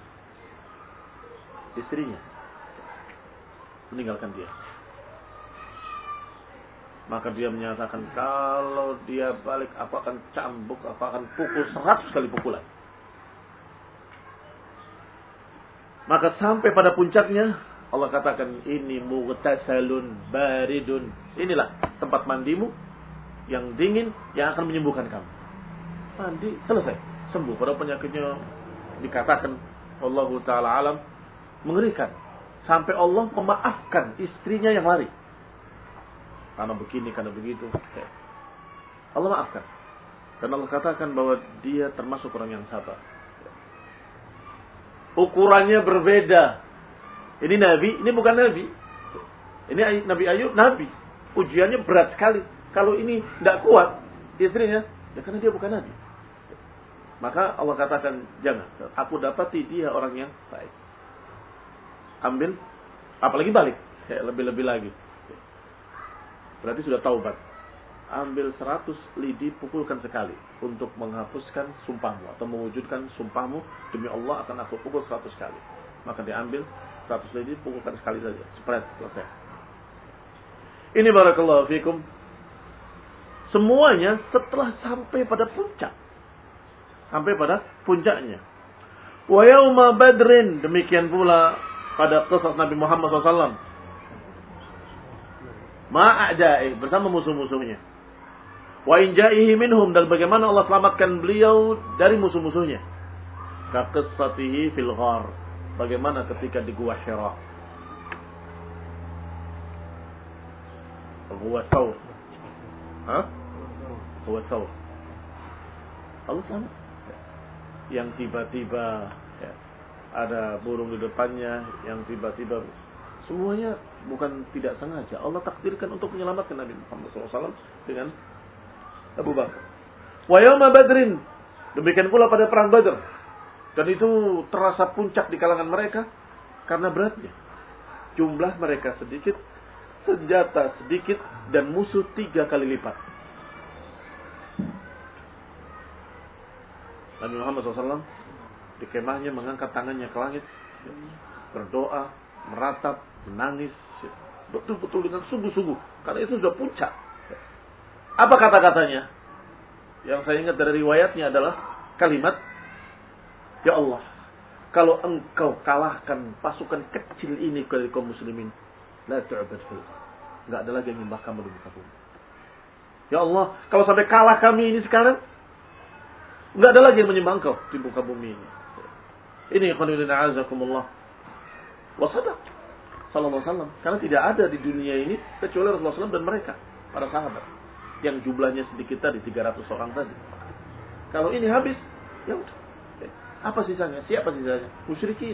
Istrinya meninggalkan dia. Maka dia menyatakan, kalau dia balik, apa akan cambuk, apa akan pukul seratus kali pukulan. Maka sampai pada puncaknya, Allah katakan, ini mughtasalun baridun. Inilah tempat mandimu yang dingin, yang akan menyembuhkan kamu. Mandi, selesai. Sembuh. Pada penyakitnya dikatakan, Allahu Ta'ala alam, mengerikan. Sampai Allah memaafkan istrinya yang lari. Karena begini, karena begitu. Allah maafkan. Dan Allah katakan bahwa dia termasuk orang yang sabar. Ukurannya berbeda. Ini Nabi, ini bukan Nabi. Ini Nabi Ayyub, Nabi. Ujiannya berat sekali. Kalau ini tidak kuat, istrinya, ya karena dia bukan Nabi. Maka Allah katakan, jangan. Aku dapati dia orang yang baik. Ambil, apalagi balik. Ya, lebih-lebih lagi. Berarti sudah taubat. Ambil seratus lidi, pukulkan sekali. Untuk menghapuskan sumpahmu. Atau mewujudkan sumpahmu. Demi Allah akan aku pukul seratus kali. Maka diambil seratus lidi, pukulkan sekali saja. Spread, selesai. Ini barakallahu fikum. Semuanya setelah sampai pada puncak. Sampai pada puncaknya. Wa yauma badrin. Demikian pula pada kisah Nabi Muhammad shallallahu alaihi wasallam. Ma'a'da'i. Bersama musuh-musuhnya. Wa in ja'ihi minhum, dan bagaimana Allah selamatkan beliau dari musuh-musuhnya. Ka qissatihi fil ghar, bagaimana ketika di Gua Hira. Gua Thawr. Hah? Gua Thawr. Allah selamat. Yang tiba-tiba ya, ada burung di depannya, yang tiba-tiba semuanya bukan tidak sengaja. Allah takdirkan untuk menyelamatkan Nabi Muhammad shallallahu alaihi wasallam dengan Abu Bakar. Wa yauma badrin. Demikian pula pada perang Badr. Dan itu terasa puncak di kalangan mereka. Karena beratnya. Jumlah mereka sedikit, senjata sedikit, dan musuh tiga kali lipat. Nabi Muhammad shallallahu alaihi wasallam di kemahnya mengangkat tangannya ke langit, berdoa, meratap, menangis, betul-betul dengan sungguh-sungguh, karena itu sudah puncak. Apa kata-katanya? Yang saya ingat dari riwayatnya adalah kalimat, ya Allah, kalau engkau kalahkan pasukan kecil ini dari kaum muslimin, la tu'bad fil ardh, enggak ada lagi yang menyembah kamu di muka bumi. Ya Allah, kalau sampai kalah kami ini sekarang, enggak ada lagi yang menyembah engkau di muka bumi ini. Ini qanilina azakumullah. Wa sadaq sallallahu alaihi wasallam. Karena tidak ada di dunia ini kecuali Rasulullah sallallahu alaihi wasallam dan mereka, para sahabat. Yang jumlahnya sedikit tadi, tiga ratus orang tadi. Kalau ini habis, ya udah. Apa sisanya? Siapa sisanya? Musyrikin.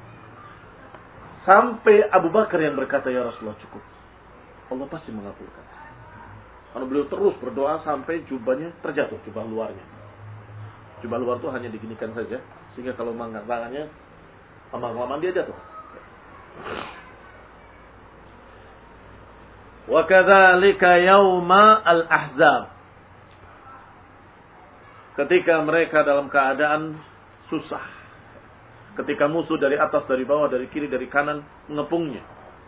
Sampai Abu Bakar yang berkata, ya Rasulullah cukup. Allah pasti mengabulkan. Karena beliau terus berdoa sampai jubahnya terjatuh, jubah luarnya. Jubah luar itu hanya diginikan saja, sehingga kalau mengangkat tangannya, lama-lama dia jatuh. Wa kadzalika yauma al-ahzab. Ketika mereka dalam keadaan susah. Ketika musuh dari atas, dari bawah, dari kiri, dari kanan mengepungnya.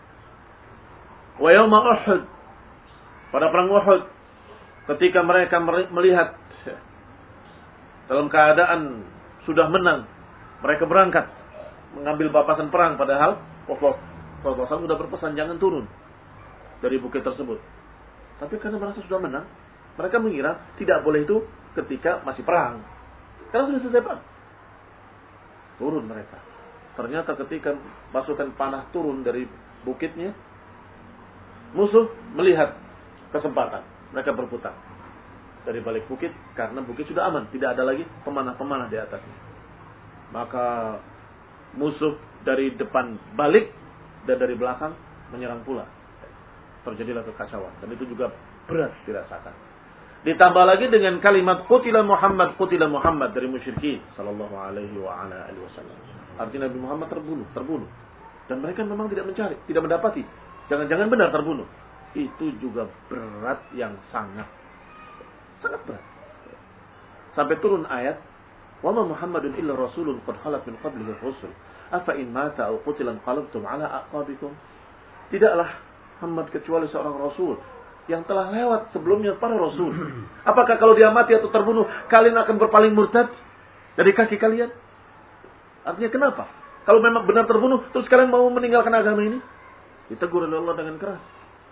Wa yauma Uhud. Pada perang Uhud, ketika mereka melihat dalam keadaan sudah menang, mereka berangkat mengambil papasan perang, padahal Rasulullah sudah berpesan jangan turun dari bukit tersebut. Tapi karena merasa sudah menang, mereka mengira tidak boleh itu ketika masih perang. Karena sudah selesai perang. Turun mereka. Ternyata ketika pasukan panah turun dari bukitnya, musuh melihat kesempatan. Mereka berputar dari balik bukit karena bukit sudah aman, tidak ada lagi pemanah-pemanah di atasnya. Maka musuh dari depan balik dan dari belakang menyerang pula. Terjadilah kekacauan dan itu juga berat dirasakan. Ditambah lagi dengan kalimat qutila Muhammad, qutila Muhammad dari musyrikin sallallahu alaihi wa ala alihi wasallam. Artinya Nabi Muhammad terbunuh, terbunuh. Dan mereka memang tidak mencari, tidak mendapati. Jangan-jangan benar terbunuh. Itu juga berat yang sangat sangat berat. Sampai turun ayat, "Wa ma Muhammadun illa rasulun qad khalat min qablihi rusul. Afa in mata aw qutila qalabtum ala aqabikum." Tidaklah Muhammad kecuali seorang rasul yang telah lewat sebelumnya para rasul. Apakah kalau dia mati atau terbunuh, kalian akan berpaling murtad dari kaki kalian? Artinya kenapa? Kalau memang benar terbunuh, terus kalian mau meninggalkan agama ini? Ditegur oleh Allah dengan keras.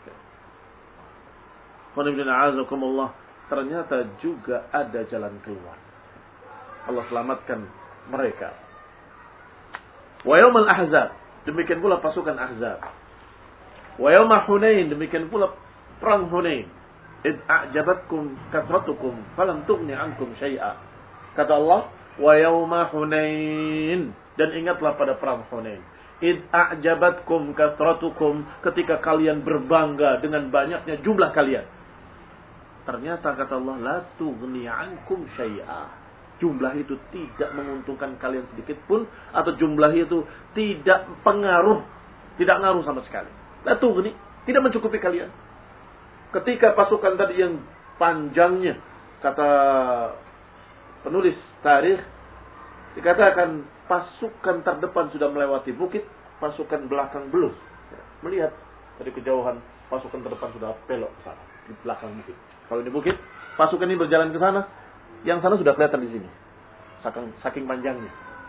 Ternyata juga ada jalan keluar. Allah selamatkan mereka. Wa yaumul ahzab, demikian pula pasukan Ahzab. Wa yauma Hunain, demikian pula perang Hunain. Id a'jabatkum kathratukum falam tughni ankum syai'a. Kata Allah, wa yauma Hunain, dan ingatlah pada perang Hunain. Id a'jabatkum kathratukum, ketika kalian berbangga dengan banyaknya jumlah kalian. Ternyata kata Allah, la tughni ankum syai'a. Jumlah itu tidak menguntungkan kalian sedikit pun, atau jumlah itu tidak pengaruh, tidak ngaruh sama sekali. La tughni, tidak mencukupi kalian. Ketika pasukan tadi yang panjangnya, kata penulis tarikh, dikatakan pasukan terdepan sudah melewati bukit, pasukan belakang belum. Melihat dari kejauhan, pasukan terdepan sudah belok ke sana, di belakang bukit. Kalau di bukit, pasukan ini berjalan ke sana, yang sana sudah kelihatan di sini. Saking, saking panjangnya.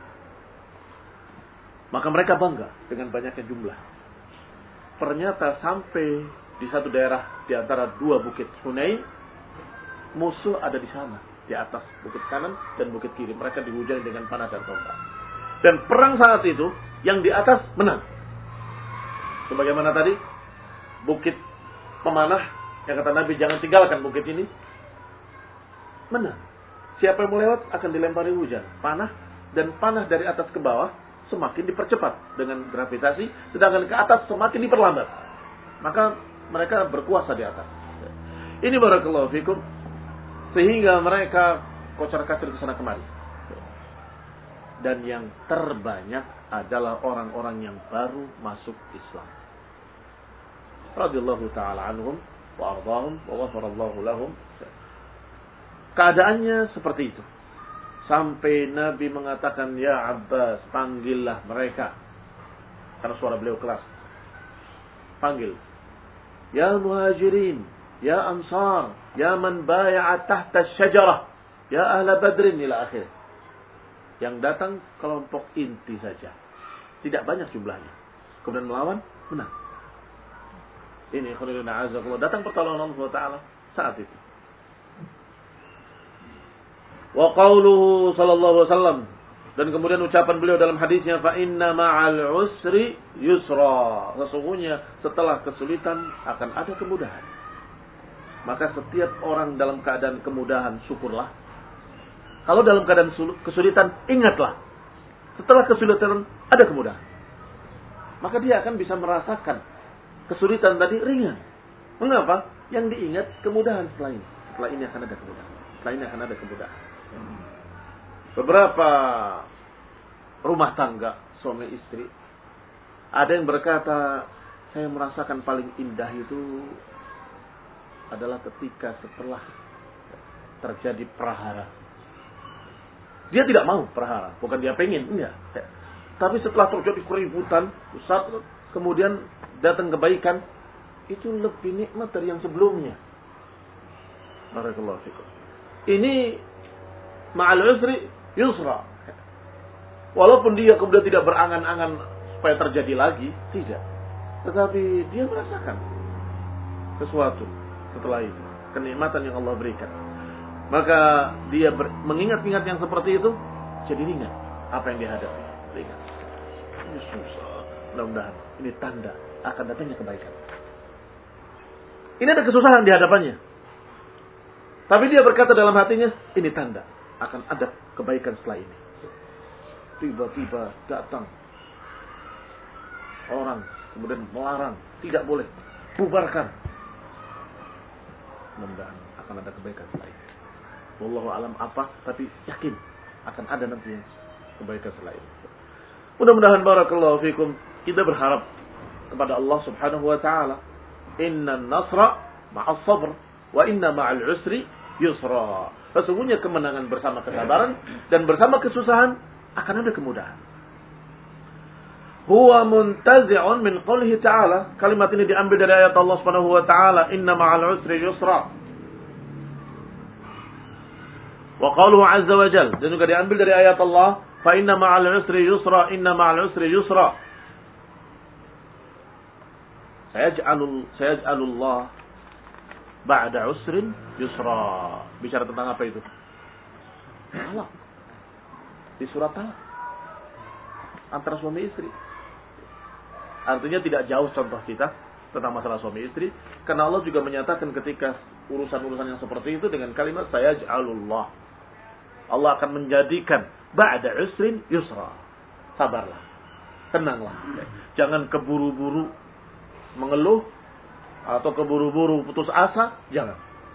Maka mereka bangga dengan banyaknya jumlah. Ternyata sampai di satu daerah di antara dua bukit Hunain, musuh ada di sana, di atas bukit kanan dan bukit kiri. Mereka dihujani dengan panah dan tombak. Dan perang saat itu, yang di atas menang. Sebagaimana tadi, bukit pemanah, yang kata Nabi jangan tinggalkan bukit ini, menang. Siapa yang mau lewat akan dilempari hujan, panah, dan panah dari atas ke bawah semakin dipercepat dengan gravitasi, sedangkan ke atas semakin diperlambat. Maka mereka berkuasa di atas. Ini barakallahu fikum, sehingga mereka kocar-kacir ke sana kemari. Dan yang terbanyak adalah orang-orang yang baru masuk Islam. Radhiyallahu ta'ala anhum wa ardahum wa ghafarallahu lahum. Keadaannya seperti itu. Sampai Nabi mengatakan, ya Abbas, panggillah mereka. Karena suara beliau keras. Panggil. Ya muhajirin, ya ansar, ya man baya'a tahta syajarah, ya ahla badrin, ila akhir. Yang datang kelompok inti saja. Tidak banyak jumlahnya. Kemudian melawan, menang. Ini khairullana azakullah. Datang pertolongan Allah subhanahu wa taala saat itu. Wa qauluhu sallallahu alaihi wasallam, dan kemudian ucapan beliau dalam hadisnya, fa inna ma'al usri yusra. Sesungguhnya setelah kesulitan akan ada kemudahan. Maka setiap orang dalam keadaan kemudahan, syukurlah. Kalau dalam keadaan kesulitan, ingatlah. Setelah kesulitan ada kemudahan. Maka dia akan bisa merasakan kesulitan tadi ringan. Mengapa? Yang diingat kemudahan setelah ini. Setelah ini akan ada kemudahan. Setelah ini akan ada kemudahan. Beberapa rumah tangga, suami istri, ada yang berkata, saya merasakan paling indah itu adalah ketika setelah terjadi prahara. Dia tidak mau prahara, bukan dia pengen, enggak. Tapi setelah terjadi keributan, saat kemudian datang kebaikan, itu lebih nikmat dari yang sebelumnya. Barakallahu fikum. Ini ma'al usri yusra. Walaupun dia kemudian tidak berangan-angan supaya terjadi lagi, tidak. Tetapi dia merasakan sesuatu setelah itu, kenikmatan yang Allah berikan. Maka dia ber, mengingat-ingat yang seperti itu, jadi ringan apa yang dihadapi. Ringan. Ini susah. Mudah-mudahan ini tanda akan datangnya kebaikan. Ini ada kesusahan di hadapannya. Tapi dia berkata dalam hatinya, ini tanda akan ada kebaikan setelah ini. Tiba-tiba datang orang, kemudian melarang, tidak boleh, bubarkan. Mudah-mudahan akan ada kebaikan setelah ini. Wallahu alam apa, tapi yakin akan ada nanti kebaikan setelah ini. Mudah-mudahan barakallahu fikum, kita berharap kepada Allah Subhanahu wa taala, inna nasra ma'as sabr wa inna ma'al usri yusra. Sesungguhnya kemenangan bersama kesabaran dan bersama kesusahan akan ada kemudahan. Huwa muntazi'un min qoulihi ta'ala. Kalimat ini diambil dari ayat Allah Subhanahu wa taala, inna ma'al usri yusra. Wa qauluhu 'azza wa jalla, dan juga diambil dari ayat Allah, fa inna ma'al usri yusra, inna ma'al usri yusra. Sayaj'alul sayaj'alullah ba'da usrin yusra. Bicara tentang apa itu? Talak. Di surat Talak. Antara suami istri. Artinya tidak jauh contoh kita tentang masalah suami istri. Karena Allah juga menyatakan ketika urusan-urusan yang seperti itu dengan kalimat sayaj'alullah. Allah akan menjadikan ba'da usrin yusra. Sabarlah. Tenanglah. Jangan keburu-buru mengeluh atau keburu-buru putus asa, jangan.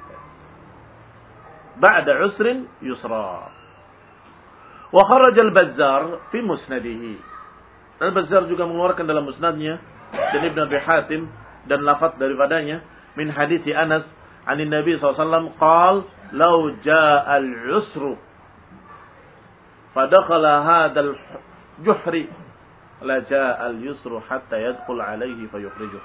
Ba'da usrin yusra. Wa kharaja al-Bazzar fi musnadihi. Al-Bazzar juga mengeluarkan dalam musnadnya dan Ibn Abi Hatim dan lafaz daripadanya min hadits Anas an Nabi sallallahu alaihi wasallam qala law jaa al-usru fadakhala hadha al-juhri la jaa al-yusru hatta yadkhul alaihi fayukhrijuh.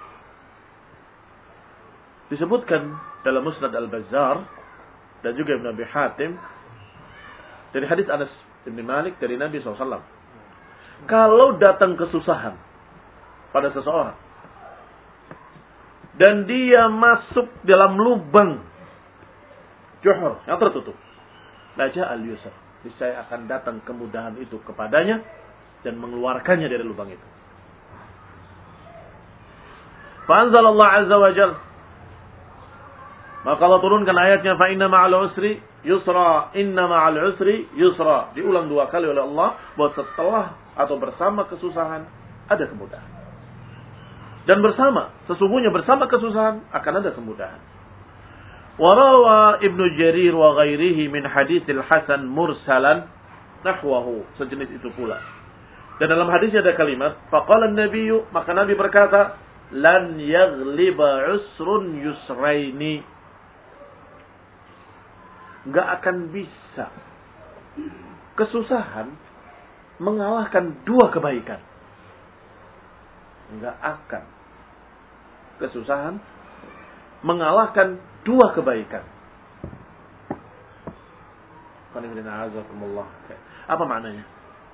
Disebutkan dalam Musnad Al-Bazzar dan juga Ibn Abi Hatim dari hadis Anas bin Malik dari Nabi shallallahu alaihi wasallam. Kalau datang kesusahan pada seseorang dan dia masuk dalam lubang juhur yang tertutup, laja al-yusr, niscaya akan datang kemudahan itu kepadanya dan mengeluarkannya dari lubang itu. Fa anzalallahu azza wa jalla, maka Allah turunkan ayatnya, fa inna ma'al usri yusra, inna ma'al usri yusra. Diulang dua kali oleh Allah bahwa setelah atau bersama kesusahan ada kemudahan. Dan bersama, sesungguhnya bersama kesusahan akan ada kemudahan. Wa rawa Ibnu Jarir wa ghairihi min haditsil Hasan mursalan nahwahu, sejenis itu pula. Dan dalam hadisnya ada kalimat, faqala an-nabiyyu, maka Nabi berkata, lan yaghliba usrun yusraini. Enggak akan bisa kesusahan mengalahkan dua kebaikan. Enggak akan kesusahan mengalahkan dua kebaikan. Apa maknanya?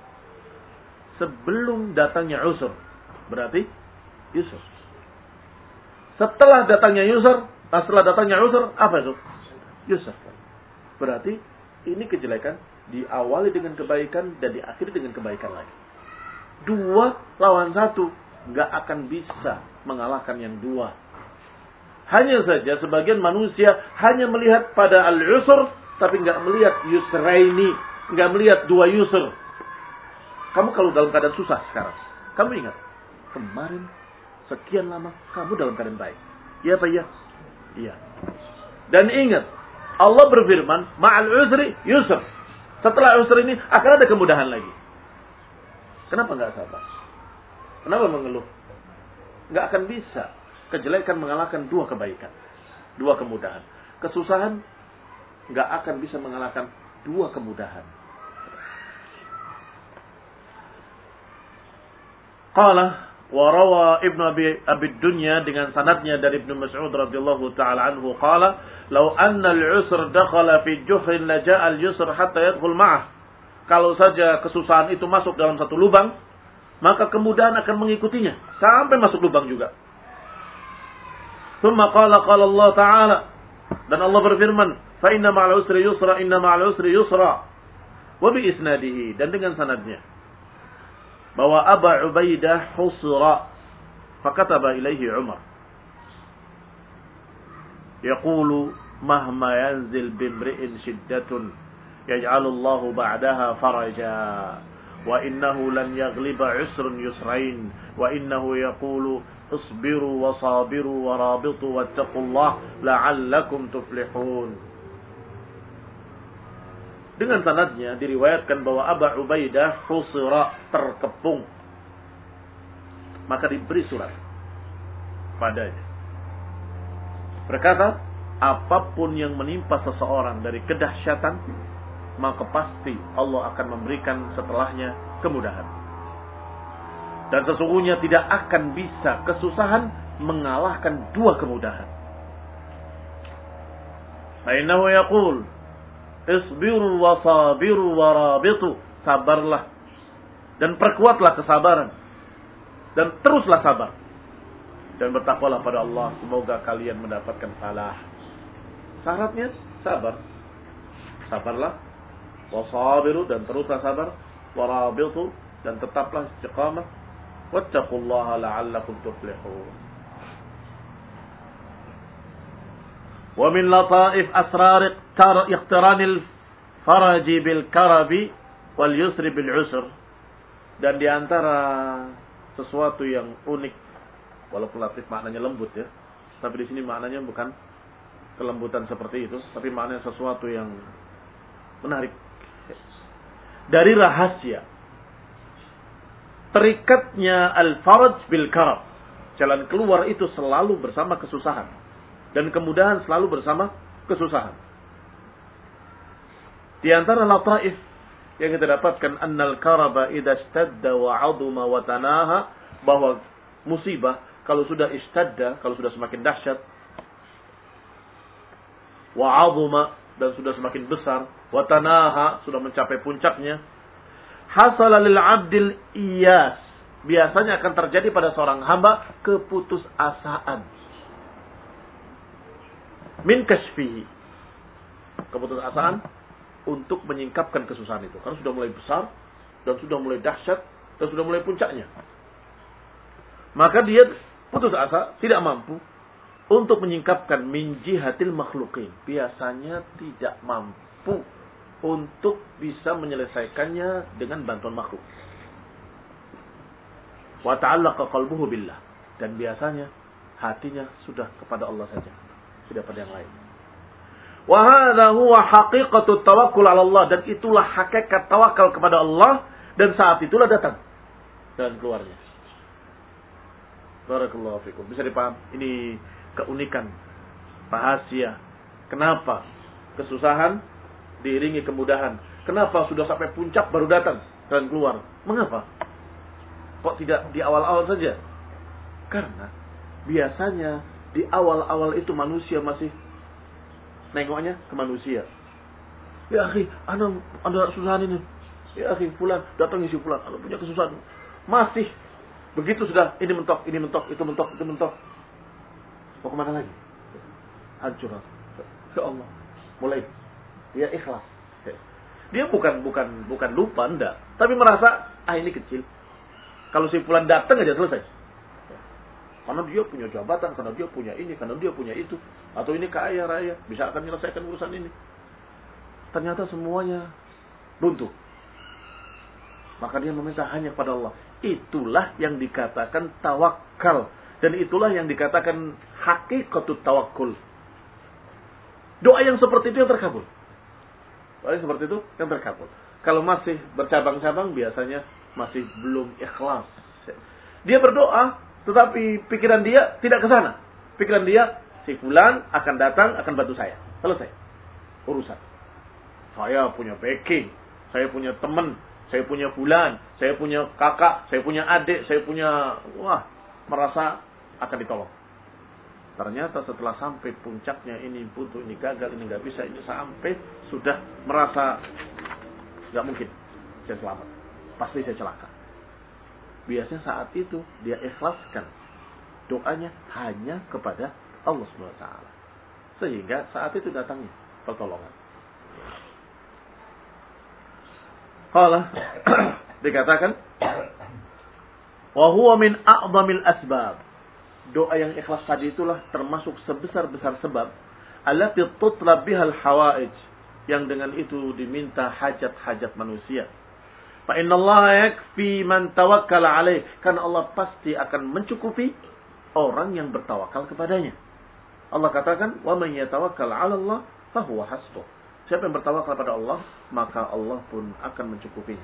Sebelum datangnya usur, berarti yusur. Setelah datangnya yusur, setelah datangnya usur, apa itu? Yusur. Berarti ini kejelekan diawali dengan kebaikan dan diakhiri dengan kebaikan lagi. Dua lawan satu, nggak akan bisa mengalahkan yang dua. Hanya saja sebagian manusia hanya melihat pada al-usur, tapi nggak melihat yusraini, nggak melihat dua yusur. Kamu kalau dalam keadaan susah sekarang, kamu ingat kemarin sekian lama kamu dalam keadaan baik. Iya apa iya? Iya. Dan ingat, Allah berfirman, ma'al usri yusr. Setelah usr ini akan ada kemudahan lagi. Kenapa nggak sabar? Kenapa mengeluh? Nggak akan bisa. Kejelekan mengalahkan dua kebaikan, dua kemudahan. Kesusahan nggak akan bisa mengalahkan dua kemudahan. Qala wa rawa Ibnu Abi Abi Dunya dengan sanadnya dari Ibnu Mas'ud radhiyallahu taala anhu qala law anna al-'usr dakhala fi juhrin la ja'a al-yusr hatta yadkhul ma'ah. Kalau saja kesusahan itu masuk dalam satu lubang, maka kemudahan akan mengikutinya sampai masuk lubang juga. Tsumma qala qala Allah taala, dan Allah berfirman, fa inna ma'al usri yusra, inna ma'al usri yusra. Wa bi isnadihi, dan dengan sanadnya bahwa Aba Ubaidah husra fakataba ilaihi Umar yaqulu mahma yanzil bimri'in shiddatun yaj'alullahu ba'daha faraja wa innahu lan yaghliba usrun yusrain wa innahu yaqulu isbiru wa sabiru wa rabitu wattaqullah la'allakum tuflihun. Dengan sanadnya diriwayatkan bahwa Aba Ubaidah husra, terkepung, maka diberi surat padanya. Berkata, apapun yang menimpa seseorang dari kedahsyatan, maka pasti Allah akan memberikan setelahnya kemudahan. Dan sesungguhnya tidak akan bisa kesusahan mengalahkan dua kemudahan. Fa'innahu yaqul isbiru wa sabiru wa rabitu. Sabarlah dan perkuatlah kesabaran dan teruslah sabar dan bertakwalah pada Allah, semoga kalian mendapatkan falah. Syaratnya sabar. Sabarlah, wa sabiru, dan teruslah sabar, wa rabitu, dan tetaplah istiqamah, wattaqullaha la'allakum tuflihun. Wa min lataif asrar iqtiranil faraji bil karabi wal yusri bil usr. Dan di antara sesuatu yang unik, walaupun latif maknanya lembut ya, tapi di sini maknanya bukan kelembutan seperti itu, tapi maknanya sesuatu yang menarik. Dari rahasia terikatnya al-faraj bil karab, jalan keluar itu selalu bersama kesusahan, dan kemudahan selalu bersama kesusahan. Di antara lataif yang kita dapatkan, annal karaba idza istadda wa 'azuma wa tanaha, bahwa musibah kalau sudah istadda, kalau sudah semakin dahsyat, wa 'azuma, dan sudah semakin besar, wa tanaha, sudah mencapai puncaknya, hasala lil 'abdil iyas, biasanya akan terjadi pada seorang hamba keputusasaan. Min kasfihi, keputusasaan untuk menyingkapkan kesusahan itu, karena sudah mulai besar dan sudah mulai dahsyat dan sudah mulai puncaknya. Maka dia putus asa, tidak mampu untuk menyingkapkan min jihatil makhluqin, biasanya tidak mampu untuk bisa menyelesaikannya dengan bantuan makhluk. Wa ta'allaqa qalbuhu billah, dan biasanya hatinya sudah kepada Allah saja, tidak pada yang lain. Wa hadza huwa haqiqatut tawakkul 'ala Allah, dan itulah hakikat tawakal kepada Allah, dan saat itulah datang dan keluarnya. Barakallahu fikum. Bisa dipaham? Ini keunikan, rahasia. Kenapa kesusahan diiringi kemudahan? Kenapa sudah sampai puncak baru datang dan keluar? Mengapa? Kok tidak di awal-awal saja? Karena biasanya di awal-awal itu manusia masih nengoknya ke manusia. Ya akhi, anda ada kesusahan ini. Ya akhi, fulan, datang isi fulan, anda punya kesusahan. Masih begitu sudah, ini mentok, ini mentok, itu mentok, itu mentok. Mau kemana lagi? Hancur. Ya Allah, mulai dia ikhlas. Dia bukan bukan bukan lupa, enggak, tapi merasa ah ini kecil. Kalau si fulan datang aja selesai. Karena dia punya jabatan, karena dia punya ini, karena dia punya itu, atau ini kaya raya, bisa akan menyelesaikan urusan ini. Ternyata semuanya runtuh. Maka dia meminta hanya kepada Allah. Itulah yang dikatakan tawakal. Dan itulah yang dikatakan hakikatut tawakkul. Doa yang seperti itu yang terkabul. Doa yang seperti itu yang terkabul. Kalau masih bercabang-cabang biasanya masih belum ikhlas. Dia berdoa, tetapi pikiran dia tidak ke sana. Pikiran dia, si fulan akan datang, akan bantu saya. Selesai urusan. Saya punya backing, saya punya teman, saya punya fulan, saya punya kakak, saya punya adik, saya punya, wah, merasa akan ditolong. Ternyata setelah sampai puncaknya, ini buntu, ini gagal, ini nggak bisa, ini sampai sudah merasa nggak mungkin saya selamat, pasti saya celaka. Biasanya saat itu dia ikhlaskan doanya hanya kepada Allah subhanahu wa taala, sehingga saat itu datangnya pertolongan. Qala dikatakan wa huwa min a'zamil asbab. Doa yang ikhlas tadi itulah termasuk sebesar-besar sebab allati tutlab bihal hawaij, yang dengan itu diminta hajat-hajat manusia. Fa innallaha yakfi man tawakkala alaih, karena Allah pasti akan mencukupi orang yang bertawakal kepadanya. Allah katakan wa man yatawakkal 'ala Allah fa huwa hasbuh. Siapa yang bertawakal kepada Allah, maka Allah pun akan mencukupinya.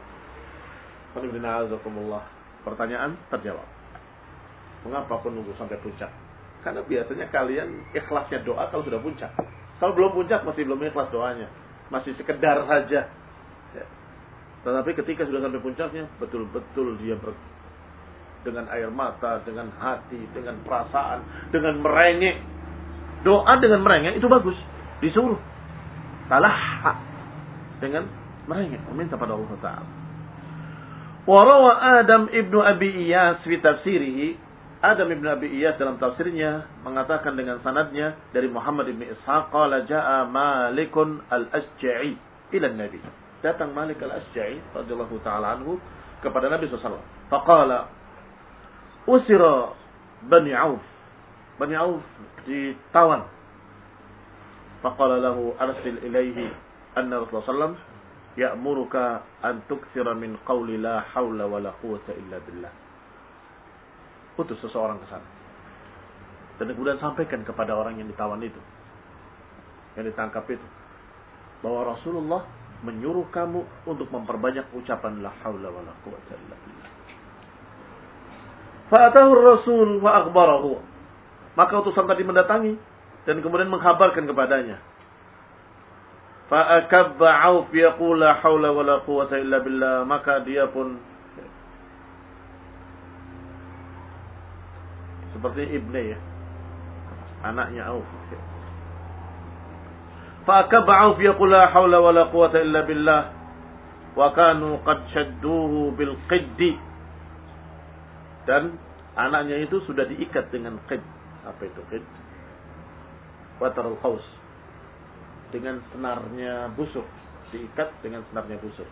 Pertanyaan terjawab. Mengapa pun nunggu sampai puncak? Karena biasanya kalian ikhlasnya doa kalau sudah puncak. Kalau belum puncak masih belum ikhlas doanya, masih sekedar saja. Ya. Tetapi ketika sudah sampai puncaknya, betul-betul dia ber, dengan air mata, dengan hati, dengan perasaan, dengan merengek. Doa dengan merengek itu bagus, disuruh. Salah dengan merengek, meminta pada Allah Taala. Wa rawa Adam ibnu Abi Iyas fi tafsirihi. Adam ibn Abi Iyas dalam tafsirnya mengatakan dengan sanadnya dari Muhammad ibn Ishaq, qala jaa Malikun al-Asja'i ila Nabi. Datang Malik al-Asja'i radhiyallahu taala anhu kepada Nabi sallallahu alaihi wasallam. Faqala usira Bani Auf. Bani Auf ditawan. Faqala lahu arsil ilaihi anna Rasulullah sallallahu alaihi wasallam ya'muruka an tukthira min qawli la hawla wa la quwwata illa billah. Utus seseorang ke sana. Dan kemudian sampaikan kepada orang yang ditawan itu, yang ditangkap itu, bahwa Rasulullah menyuruh kamu untuk memperbanyak ucapan la haula wa la quwwata illa billah. Fa'atahu ar-rasul wa akhbarahu. Maka utusan tadi mendatangi dan kemudian menghabarkan kepadanya. Fa'akabba Auf yaqul la haula wa la quwwata illa billah. Maka dia pun seperti ibne ya, anaknya Auf. Fa'akabba Auf yaqul la haula wa la quwwata illa billah. Wa kanu qad shadduhu bil qiddi. Dan anaknya itu sudah diikat dengan qid. Apa itu qid? Watarul qaus. Dengan senarnya busuk, diikat dengan senarnya busuk.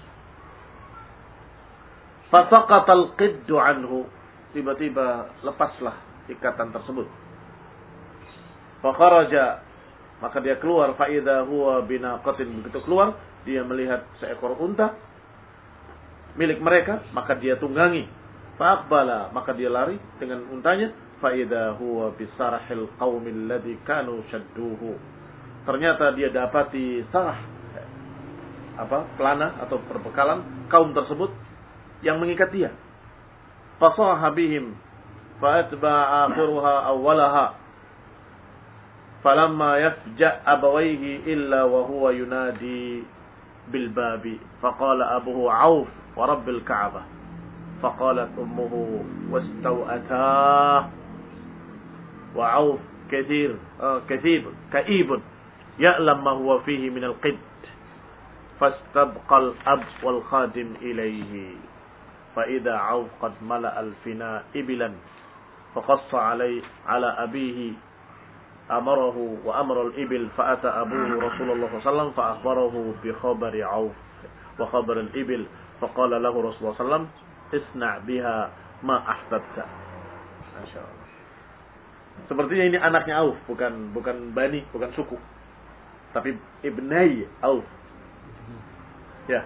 Fasaqatal qiddu anhu. Tiba-tiba lepaslah ikatan tersebut. Fakharaja, maka dia keluar. Fa idza huwa binaqatin, begitu keluar dia melihat seekor unta milik mereka, maka dia tunggangi. Fa aqbala, maka dia lari dengan untanya. Fa idza huwa bisarhil qaumil ladzi kanu shadduhu. Ternyata dia dapati sarah, apa? Pelana atau perbekalan kaum tersebut yang mengikat dia. fasaha bihim faatba'a akhiruha awwalaha falamma yafja' abawayhi illa wa huwa yunadi bil babi faqala abuhu Auf wa rabbil Ka'bah faqalat ummuhu wastaw'ata wa Auf kathir kathib ka'ib ya'lam ma huwa fihi min al-qid fastabqa al-ab wal khadim ilayhi fa idha Auf qad mala'a al-fina ibilan faqassa alay ala abihi amarahu wa amara al-ibil fa ata abuhu Rasulullah sallallahu alaihi wasallam fa akhbarahu bi khabari Auf wa khabar al-ibil faqala lahu Rasulullah sallallahu alaihi wasallam isna' biha ma ahbabta. Masyaallah. Sepertinya ini anaknya Auf, bukan bukan bani, bukan suku. Tapi ibnai Auf. Ya.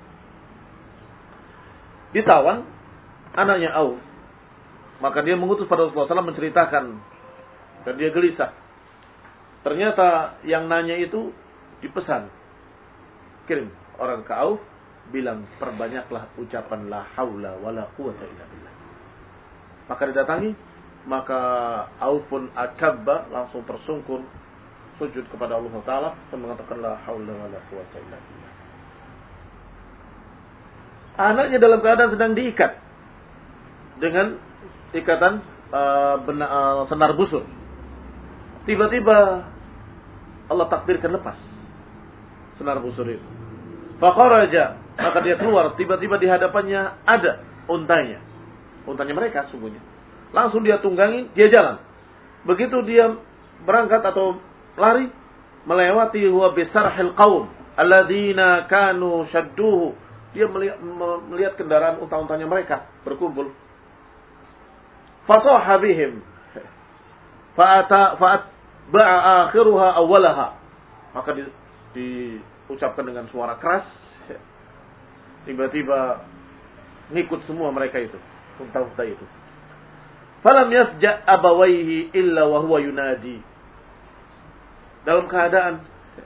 Ditawan anaknya Auf. Maka dia mengutus pada Rasulullah sallallahu alaihi wasallam menceritakan dan dia gelisah. Ternyata yang nanya itu dipesan. Kirim orang ke Auf bilang perbanyaklah ucapan la haula wala quwata illa billah. Maka didatangi, maka Auf pun akabba langsung tersungkur sujud kepada Allah Taala dan mengatakan la haula wala quwata illa billah. Anaknya dalam keadaan sedang diikat dengan ikatan uh, bena, uh, senar busur. Tiba-tiba Allah takdirkan lepas senar busur itu. Fakharaja, maka dia keluar. Tiba-tiba di hadapannya ada untanya, untanya mereka sungguhnya. Langsung dia tunggangi, dia jalan. Begitu dia berangkat atau lari, melewati huwa bisarhil qaum alladzina kanu shadduhu. Dia melihat, melihat kendaraan unta-untanya mereka berkumpul. Fasaha bihim fa'ata fa'atba'a akhiruha awwalaha. Maka di, diucapkan dengan suara keras. Tiba-tiba ngikut semua mereka itu, unta-unta itu. Falam yasja' abawaihi illa wa huwa yunadi. Dalam keadaan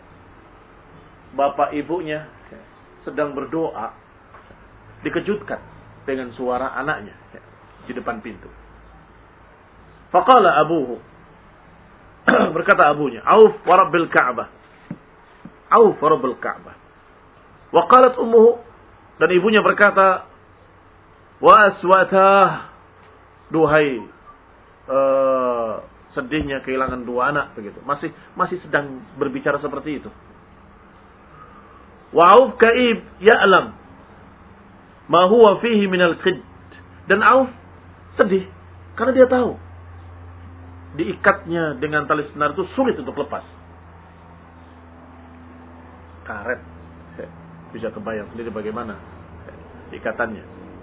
bapak ibunya sedang berdoa, dikejutkan dengan suara anaknya di depan pintu. Faqala abuhu, berkata abunya, Auf wa rabbil Ka'bah, Auf wa rabbil Ka'bah. Wa qalat ummuhu, dan ibunya berkata, wa aswatah, duhai uh, sedihnya kehilangan dua anak, begitu. Masih masih sedang berbicara seperti itu. Wa Auf ka'ib ya'lam ma huwa fihi minal qid. Dan Auf sedih karena dia tahu diikatnya dengan tali senar itu sulit untuk lepas. Karet. Bisa kebayang sendiri bagaimana ikatannya.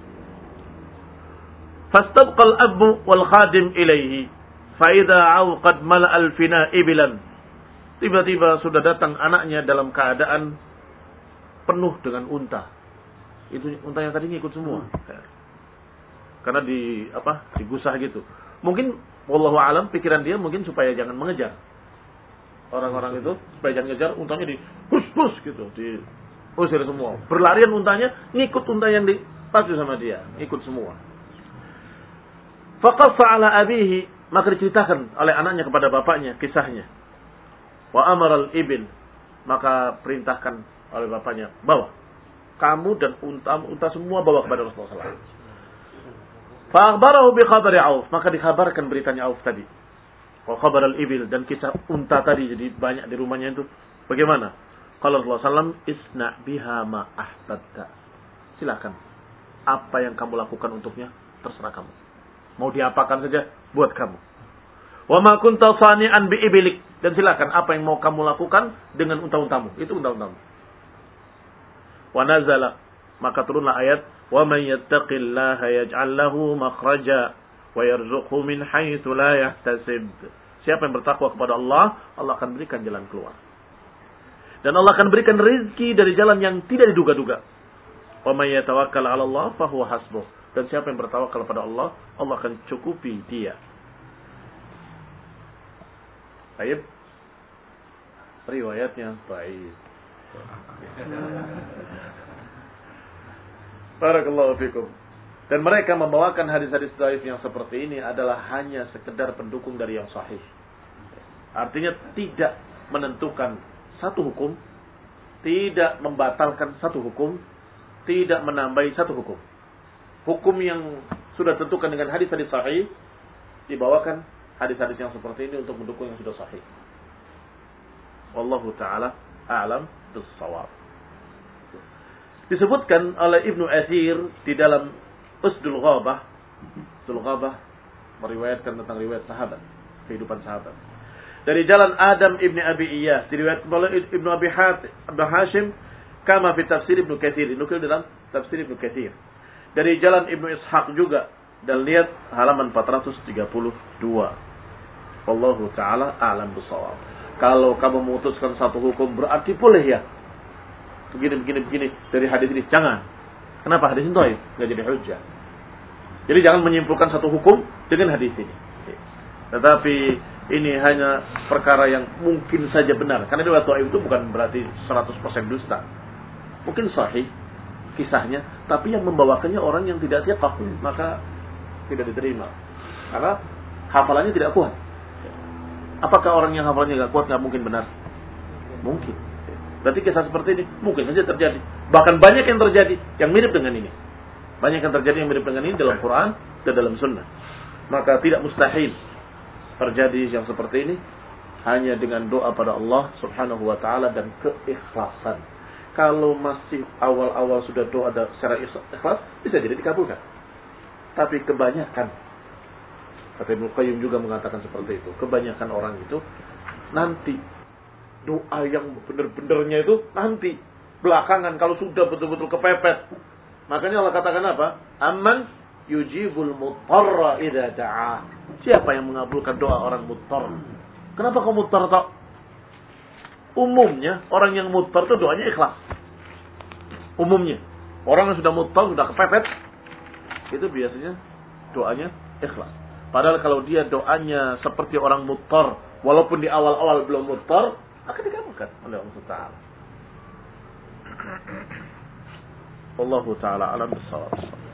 Fastabqal abu wal khadim ilaihi fa idza Auf qad mala'a al-fina ibilan. Tiba-tiba sudah datang anaknya dalam keadaan penuh dengan unta. Itu unta yang tadi ngikut semua. Karena di apa? digusah gitu. Mungkin wallahu alam pikiran dia mungkin supaya jangan mengejar orang-orang itu, supaya jangan ngejar, untanya di hus-hus gitu, diusir semua. Berlarian untanya, ngikut unta yang dipacu sama dia, ngikut semua. Faqassa ala abihi, maka diceritakan oleh anaknya kepada bapaknya kisahnya. Wa amara al-ibil, maka perintahkan oleh bapaknya, bawa kamu dan unta, unta semua bawa kepada Rasulullah sallallahu alaihi wasallam. Fa'akhbarahu bi khabari Auf, maka dikabarkan beritanya Auf tadi. Wa khabar al-ibil, dan kisah unta tadi jadi banyak di rumahnya itu. Bagaimana? Qala Rasulullah sallallahu alaihi wasallam, isna biha ma ahbabta. Silakan. Apa yang kamu lakukan untuknya terserah kamu. Mau diapakan saja buat kamu. Wa ma kunta sani'an bi ibilik, dan silakan apa yang mau kamu lakukan dengan unta-untamu. Itu unta-untamu. Wa nazala, maka turunlah ayat, wa man yattaqillaha yaj'al lahu makhraja wa yarzuqhu min haitsu la yahtasib. Siapa yang bertakwa kepada Allah, Allah akan berikan jalan keluar. Dan Allah akan berikan rezeki dari jalan yang tidak diduga-duga. Wa man yatawakkal 'ala Allah fa huwa hasbuh. Dan siapa yang bertawakal kepada Allah, Allah akan cukupi dia. Baik. Riwayatnya baik. Barakallahu fikum. Dan mereka membawakan hadis-hadis dhaif yang seperti ini adalah hanya sekedar pendukung dari yang sahih. Artinya tidak menentukan satu hukum, tidak membatalkan satu hukum, tidak menambahi satu hukum. Hukum yang sudah tentukan dengan hadis-hadis sahih, dibawakan hadis-hadis yang seperti ini untuk mendukung yang sudah sahih. Wallahu ta'ala a'lam bis-shawab. Disebutkan oleh Ibnu Athir di dalam Usdul Ghabah. Usdul Ghabah meriwayatkan tentang riwayat sahabat, kehidupan sahabat. Dari jalan Adam ibni Abi Iyas, diriwayatkan oleh Ibnu Abi Hashim, kama fi tafsir Ibnu Katsir, dinukil dalam tafsir Ibnu Katsir. Dari jalan Ibnu Ishaq juga, dan lihat halaman empat ratus tiga puluh dua. Wallahu ta'ala a'lam bis-shawab. Kalau kamu memutuskan satu hukum berarti boleh ya begini begini begini dari hadis ini, jangan. Kenapa? Hadis itu dhaif, enggak jadi hujjah. Jadi jangan menyimpulkan satu hukum dengan hadis ini. Tetapi ini hanya perkara yang mungkin saja benar. Karena riwayat dhaif itu bukan berarti seratus persen dusta. Mungkin sahih kisahnya, tapi yang membawakannya orang yang tidak thiqah, maka tidak diterima. Karena hafalannya tidak kuat. Apakah orang yang hafalannya tidak kuat nggak mungkin benar? Mungkin. Berarti kisah seperti ini mungkin saja terjadi. Bahkan banyak yang terjadi yang mirip dengan ini. Banyak yang terjadi yang mirip dengan ini dalam Quran dan dalam Sunnah. Maka tidak mustahil terjadi yang seperti ini hanya dengan doa pada Allah Subhanahu wa taala dan keikhlasan. Kalau masih awal-awal sudah doa secara ikhlas, bisa jadi dikabulkan. Tapi kebanyakan, kata Ibnu Qayyim juga mengatakan seperti itu, kebanyakan orang itu nanti doa yang benar-benarnya itu nanti belakangan kalau sudah betul-betul kepepet. Makanya Allah katakan apa? Amman yujibul muttarra idza da'a. Siapa yang mengabulkan doa orang muttar? Kenapa kau muttar tak? Umumnya orang yang muttar itu doanya ikhlas. Umumnya orang yang sudah muttar, sudah kepepet, itu biasanya doanya ikhlas. Padahal kalau dia doanya seperti orang muttar, walaupun di awal-awal belum muttar, akan dikabulkan oleh Allah Taala. Wallahu taala alam bis-shawab.